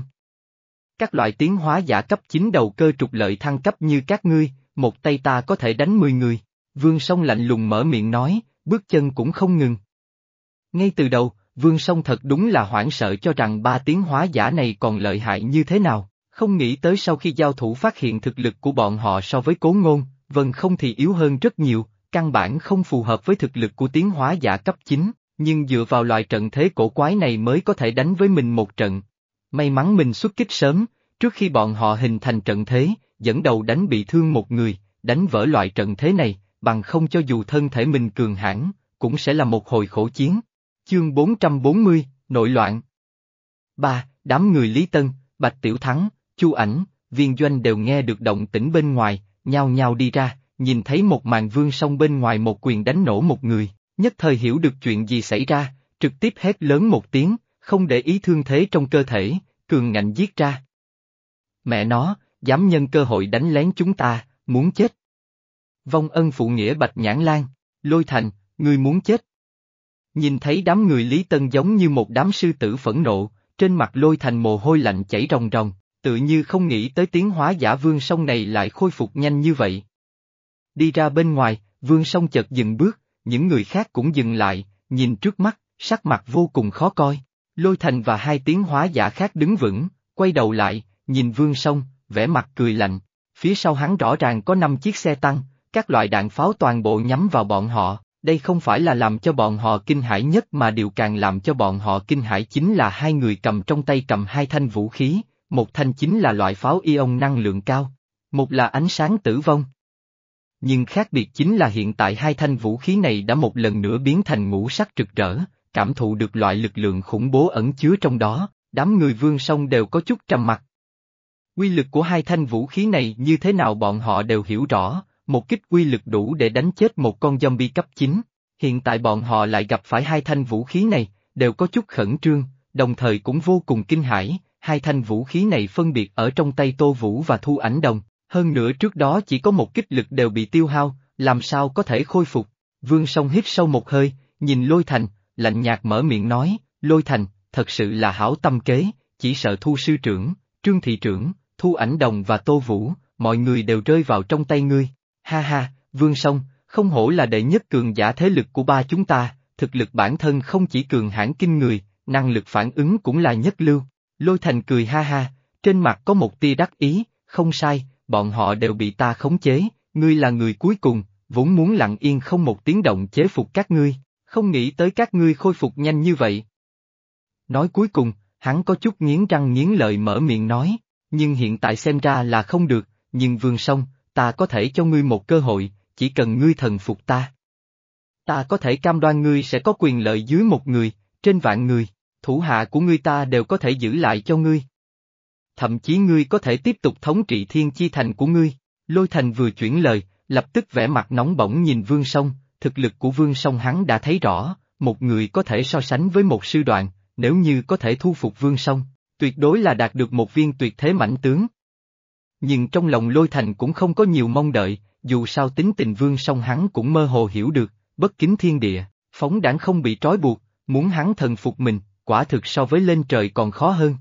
Các loại tiến hóa giả cấp chín đầu cơ trục lợi thăng cấp như các ngươi, một tay ta có thể đánh mười người. Vương Song lạnh lùng mở miệng nói, bước chân cũng không ngừng. Ngay từ đầu, Vương Song thật đúng là hoảng sợ cho rằng ba tiến hóa giả này còn lợi hại như thế nào, không nghĩ tới sau khi giao thủ phát hiện thực lực của bọn họ so với Cố Ngôn, Vân Không thì yếu hơn rất nhiều, căn bản không phù hợp với thực lực của tiến hóa giả cấp chín, nhưng dựa vào loại trận thế cổ quái này mới có thể đánh với mình một trận. May mắn mình xuất kích sớm, trước khi bọn họ hình thành trận thế, dẫn đầu đánh bị thương một người, đánh vỡ loại trận thế này, bằng không cho dù thân thể mình cường hãn, cũng sẽ là một hồi khổ chiến. Chương bốn trăm bốn mươi, Nội loạn. Ba, đám người Lý Tân, Bạch Tiểu Thắng, Chu Ảnh, Viên Doanh đều nghe được động tĩnh bên ngoài, nhao nhao đi ra, nhìn thấy một màn Vương Song bên ngoài một quyền đánh nổ một người, nhất thời hiểu được chuyện gì xảy ra, trực tiếp hét lớn một tiếng, không để ý thương thế trong cơ thể, cường ngạnh giết ra. Mẹ nó, dám nhân cơ hội đánh lén chúng ta, muốn chết. Vong ân phụ nghĩa Bạch Nhãn Lan, Lôi Thành, ngươi muốn chết. Nhìn thấy đám người Lý Tân giống như một đám sư tử phẫn nộ, trên mặt Lôi Thành mồ hôi lạnh chảy ròng ròng, tự như không nghĩ tới tiến hóa giả Vương Song này lại khôi phục nhanh như vậy. Đi ra bên ngoài, Vương Song chợt dừng bước, những người khác cũng dừng lại, nhìn trước mắt, sắc mặt vô cùng khó coi, Lôi Thành và hai tiến hóa giả khác đứng vững, quay đầu lại, nhìn Vương Song, vẻ mặt cười lạnh. Phía sau hắn rõ ràng có năm chiếc xe tăng, các loại đạn pháo toàn bộ nhắm vào bọn họ. Đây không phải là làm cho bọn họ kinh hãi nhất mà điều càng làm cho bọn họ kinh hãi chính là hai người cầm trong tay cầm hai thanh vũ khí, một thanh chính là loại pháo ion năng lượng cao, một là ánh sáng tử vong. Nhưng khác biệt chính là hiện tại hai thanh vũ khí này đã một lần nữa biến thành ngũ sắc rực rỡ, cảm thụ được loại lực lượng khủng bố ẩn chứa trong đó, đám người Vương Song đều có chút trầm mặc. Quy lực của hai thanh vũ khí này như thế nào bọn họ đều hiểu rõ. Một kích quy lực đủ để đánh chết một con zombie cấp chín, hiện tại bọn họ lại gặp phải hai thanh vũ khí này, đều có chút khẩn trương, đồng thời cũng vô cùng kinh hãi, hai thanh vũ khí này phân biệt ở trong tay Tô Vũ và Thu Ảnh Đồng, hơn nữa trước đó chỉ có một kích lực đều bị tiêu hao, làm sao có thể khôi phục. Vương Song hít sâu một hơi, nhìn Lôi Thành, lạnh nhạt mở miệng nói, Lôi Thành, thật sự là hảo tâm kế, chỉ sợ Thu sư trưởng, Trương thị trưởng, Thu Ảnh Đồng và Tô Vũ, mọi người đều rơi vào trong tay ngươi. Ha ha, Vương Song, không hổ là đệ nhất cường giả thế lực của ba chúng ta, thực lực bản thân không chỉ cường hãn kinh người, năng lực phản ứng cũng là nhất lưu. Lôi Thành cười ha ha, trên mặt có một tia đắc ý, không sai, bọn họ đều bị ta khống chế, ngươi là người cuối cùng, vốn muốn lặng yên không một tiếng động chế phục các ngươi, không nghĩ tới các ngươi khôi phục nhanh như vậy. Nói cuối cùng, hắn có chút nghiến răng nghiến lợi mở miệng nói, nhưng hiện tại xem ra là không được, nhưng Vương Song, ta có thể cho ngươi một cơ hội, chỉ cần ngươi thần phục ta. Ta có thể cam đoan ngươi sẽ có quyền lợi dưới một người, trên vạn người, thủ hạ của ngươi ta đều có thể giữ lại cho ngươi. Thậm chí ngươi có thể tiếp tục thống trị Thiên Chi Thành của ngươi. Lôi Thành vừa chuyển lời, lập tức vẻ mặt nóng bỏng nhìn Vương Song, thực lực của Vương Song hắn đã thấy rõ, một người có thể so sánh với một sư đoàn, nếu như có thể thu phục Vương Song, tuyệt đối là đạt được một viên tuyệt thế mãnh tướng. Nhưng trong lòng Lôi Thành cũng không có nhiều mong đợi, dù sao tính tình Vương Song hắn cũng mơ hồ hiểu được, bất kính thiên địa, phóng đãng không bị trói buộc, muốn hắn thần phục mình, quả thực so với lên trời còn khó hơn.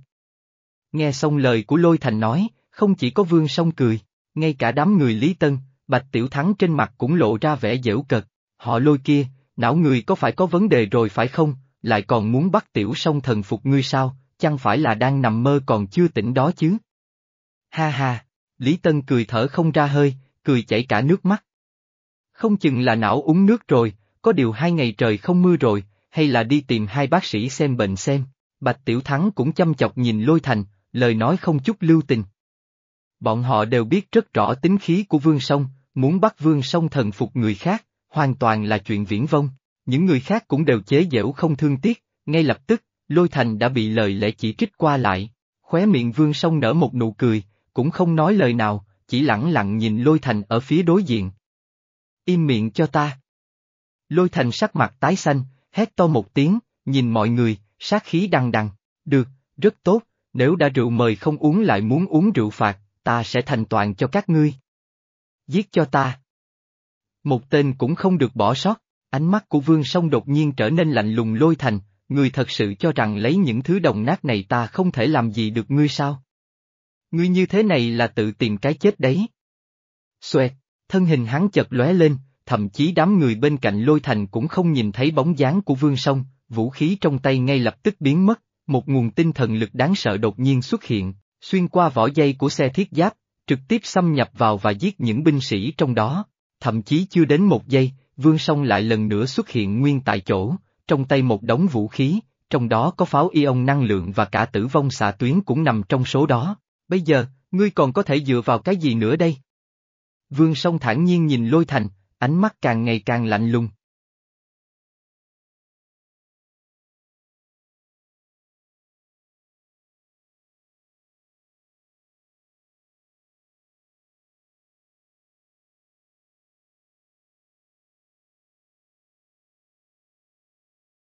Nghe xong lời của Lôi Thành nói, không chỉ có Vương Song cười, ngay cả đám người Lý Tân, Bạch Tiểu Thắng trên mặt cũng lộ ra vẻ giễu cợt, họ Lôi kia, não người có phải có vấn đề rồi phải không, lại còn muốn bắt Tiểu Song thần phục ngươi sao, chẳng phải là đang nằm mơ còn chưa tỉnh đó chứ. Ha ha, Lý Tân cười thở không ra hơi, cười chảy cả nước mắt. Không chừng là não uống nước rồi, có điều hai ngày trời không mưa rồi, hay là đi tìm hai bác sĩ xem bệnh xem. Bạch Tiểu Thắng cũng chăm chọc nhìn Lôi Thành, lời nói không chút lưu tình. Bọn họ đều biết rất rõ tính khí của Vương Song, muốn bắt Vương Song thần phục người khác, hoàn toàn là chuyện viển vông. Những người khác cũng đều chế giễu không thương tiếc, ngay lập tức, Lôi Thành đã bị lời lẽ chỉ trích qua lại. Khóe miệng Vương Song nở một nụ cười, cũng không nói lời nào, chỉ lẳng lặng nhìn Lôi Thành ở phía đối diện. Im miệng cho ta. Lôi Thành sắc mặt tái xanh, hét to một tiếng, nhìn mọi người, sát khí đằng đằng. Được, rất tốt, nếu đã rượu mời không uống lại muốn uống rượu phạt, ta sẽ thành toàn cho các ngươi. Giết cho ta. Một tên cũng không được bỏ sót, ánh mắt của Vương Song đột nhiên trở nên lạnh lùng. Lôi Thành, ngươi thật sự cho rằng lấy những thứ đồng nát này ta không thể làm gì được ngươi sao? Ngươi như thế này là tự tìm cái chết đấy. Xoẹt, thân hình hắn chợt lóe lên, thậm chí đám người bên cạnh Lôi Thành cũng không nhìn thấy bóng dáng của Vương Song, vũ khí trong tay ngay lập tức biến mất, một nguồn tinh thần lực đáng sợ đột nhiên xuất hiện, xuyên qua vỏ dây của xe thiết giáp, trực tiếp xâm nhập vào và giết những binh sĩ trong đó. Thậm chí chưa đến một giây, Vương Song lại lần nữa xuất hiện nguyên tại chỗ, trong tay một đống vũ khí, trong đó có pháo ion năng lượng và cả tử vong xạ tuyến cũng nằm trong số đó. Bây giờ, ngươi còn có thể dựa vào cái gì nữa đây? Vương Song thản nhiên nhìn Lôi Thành, ánh mắt càng ngày càng lạnh lùng.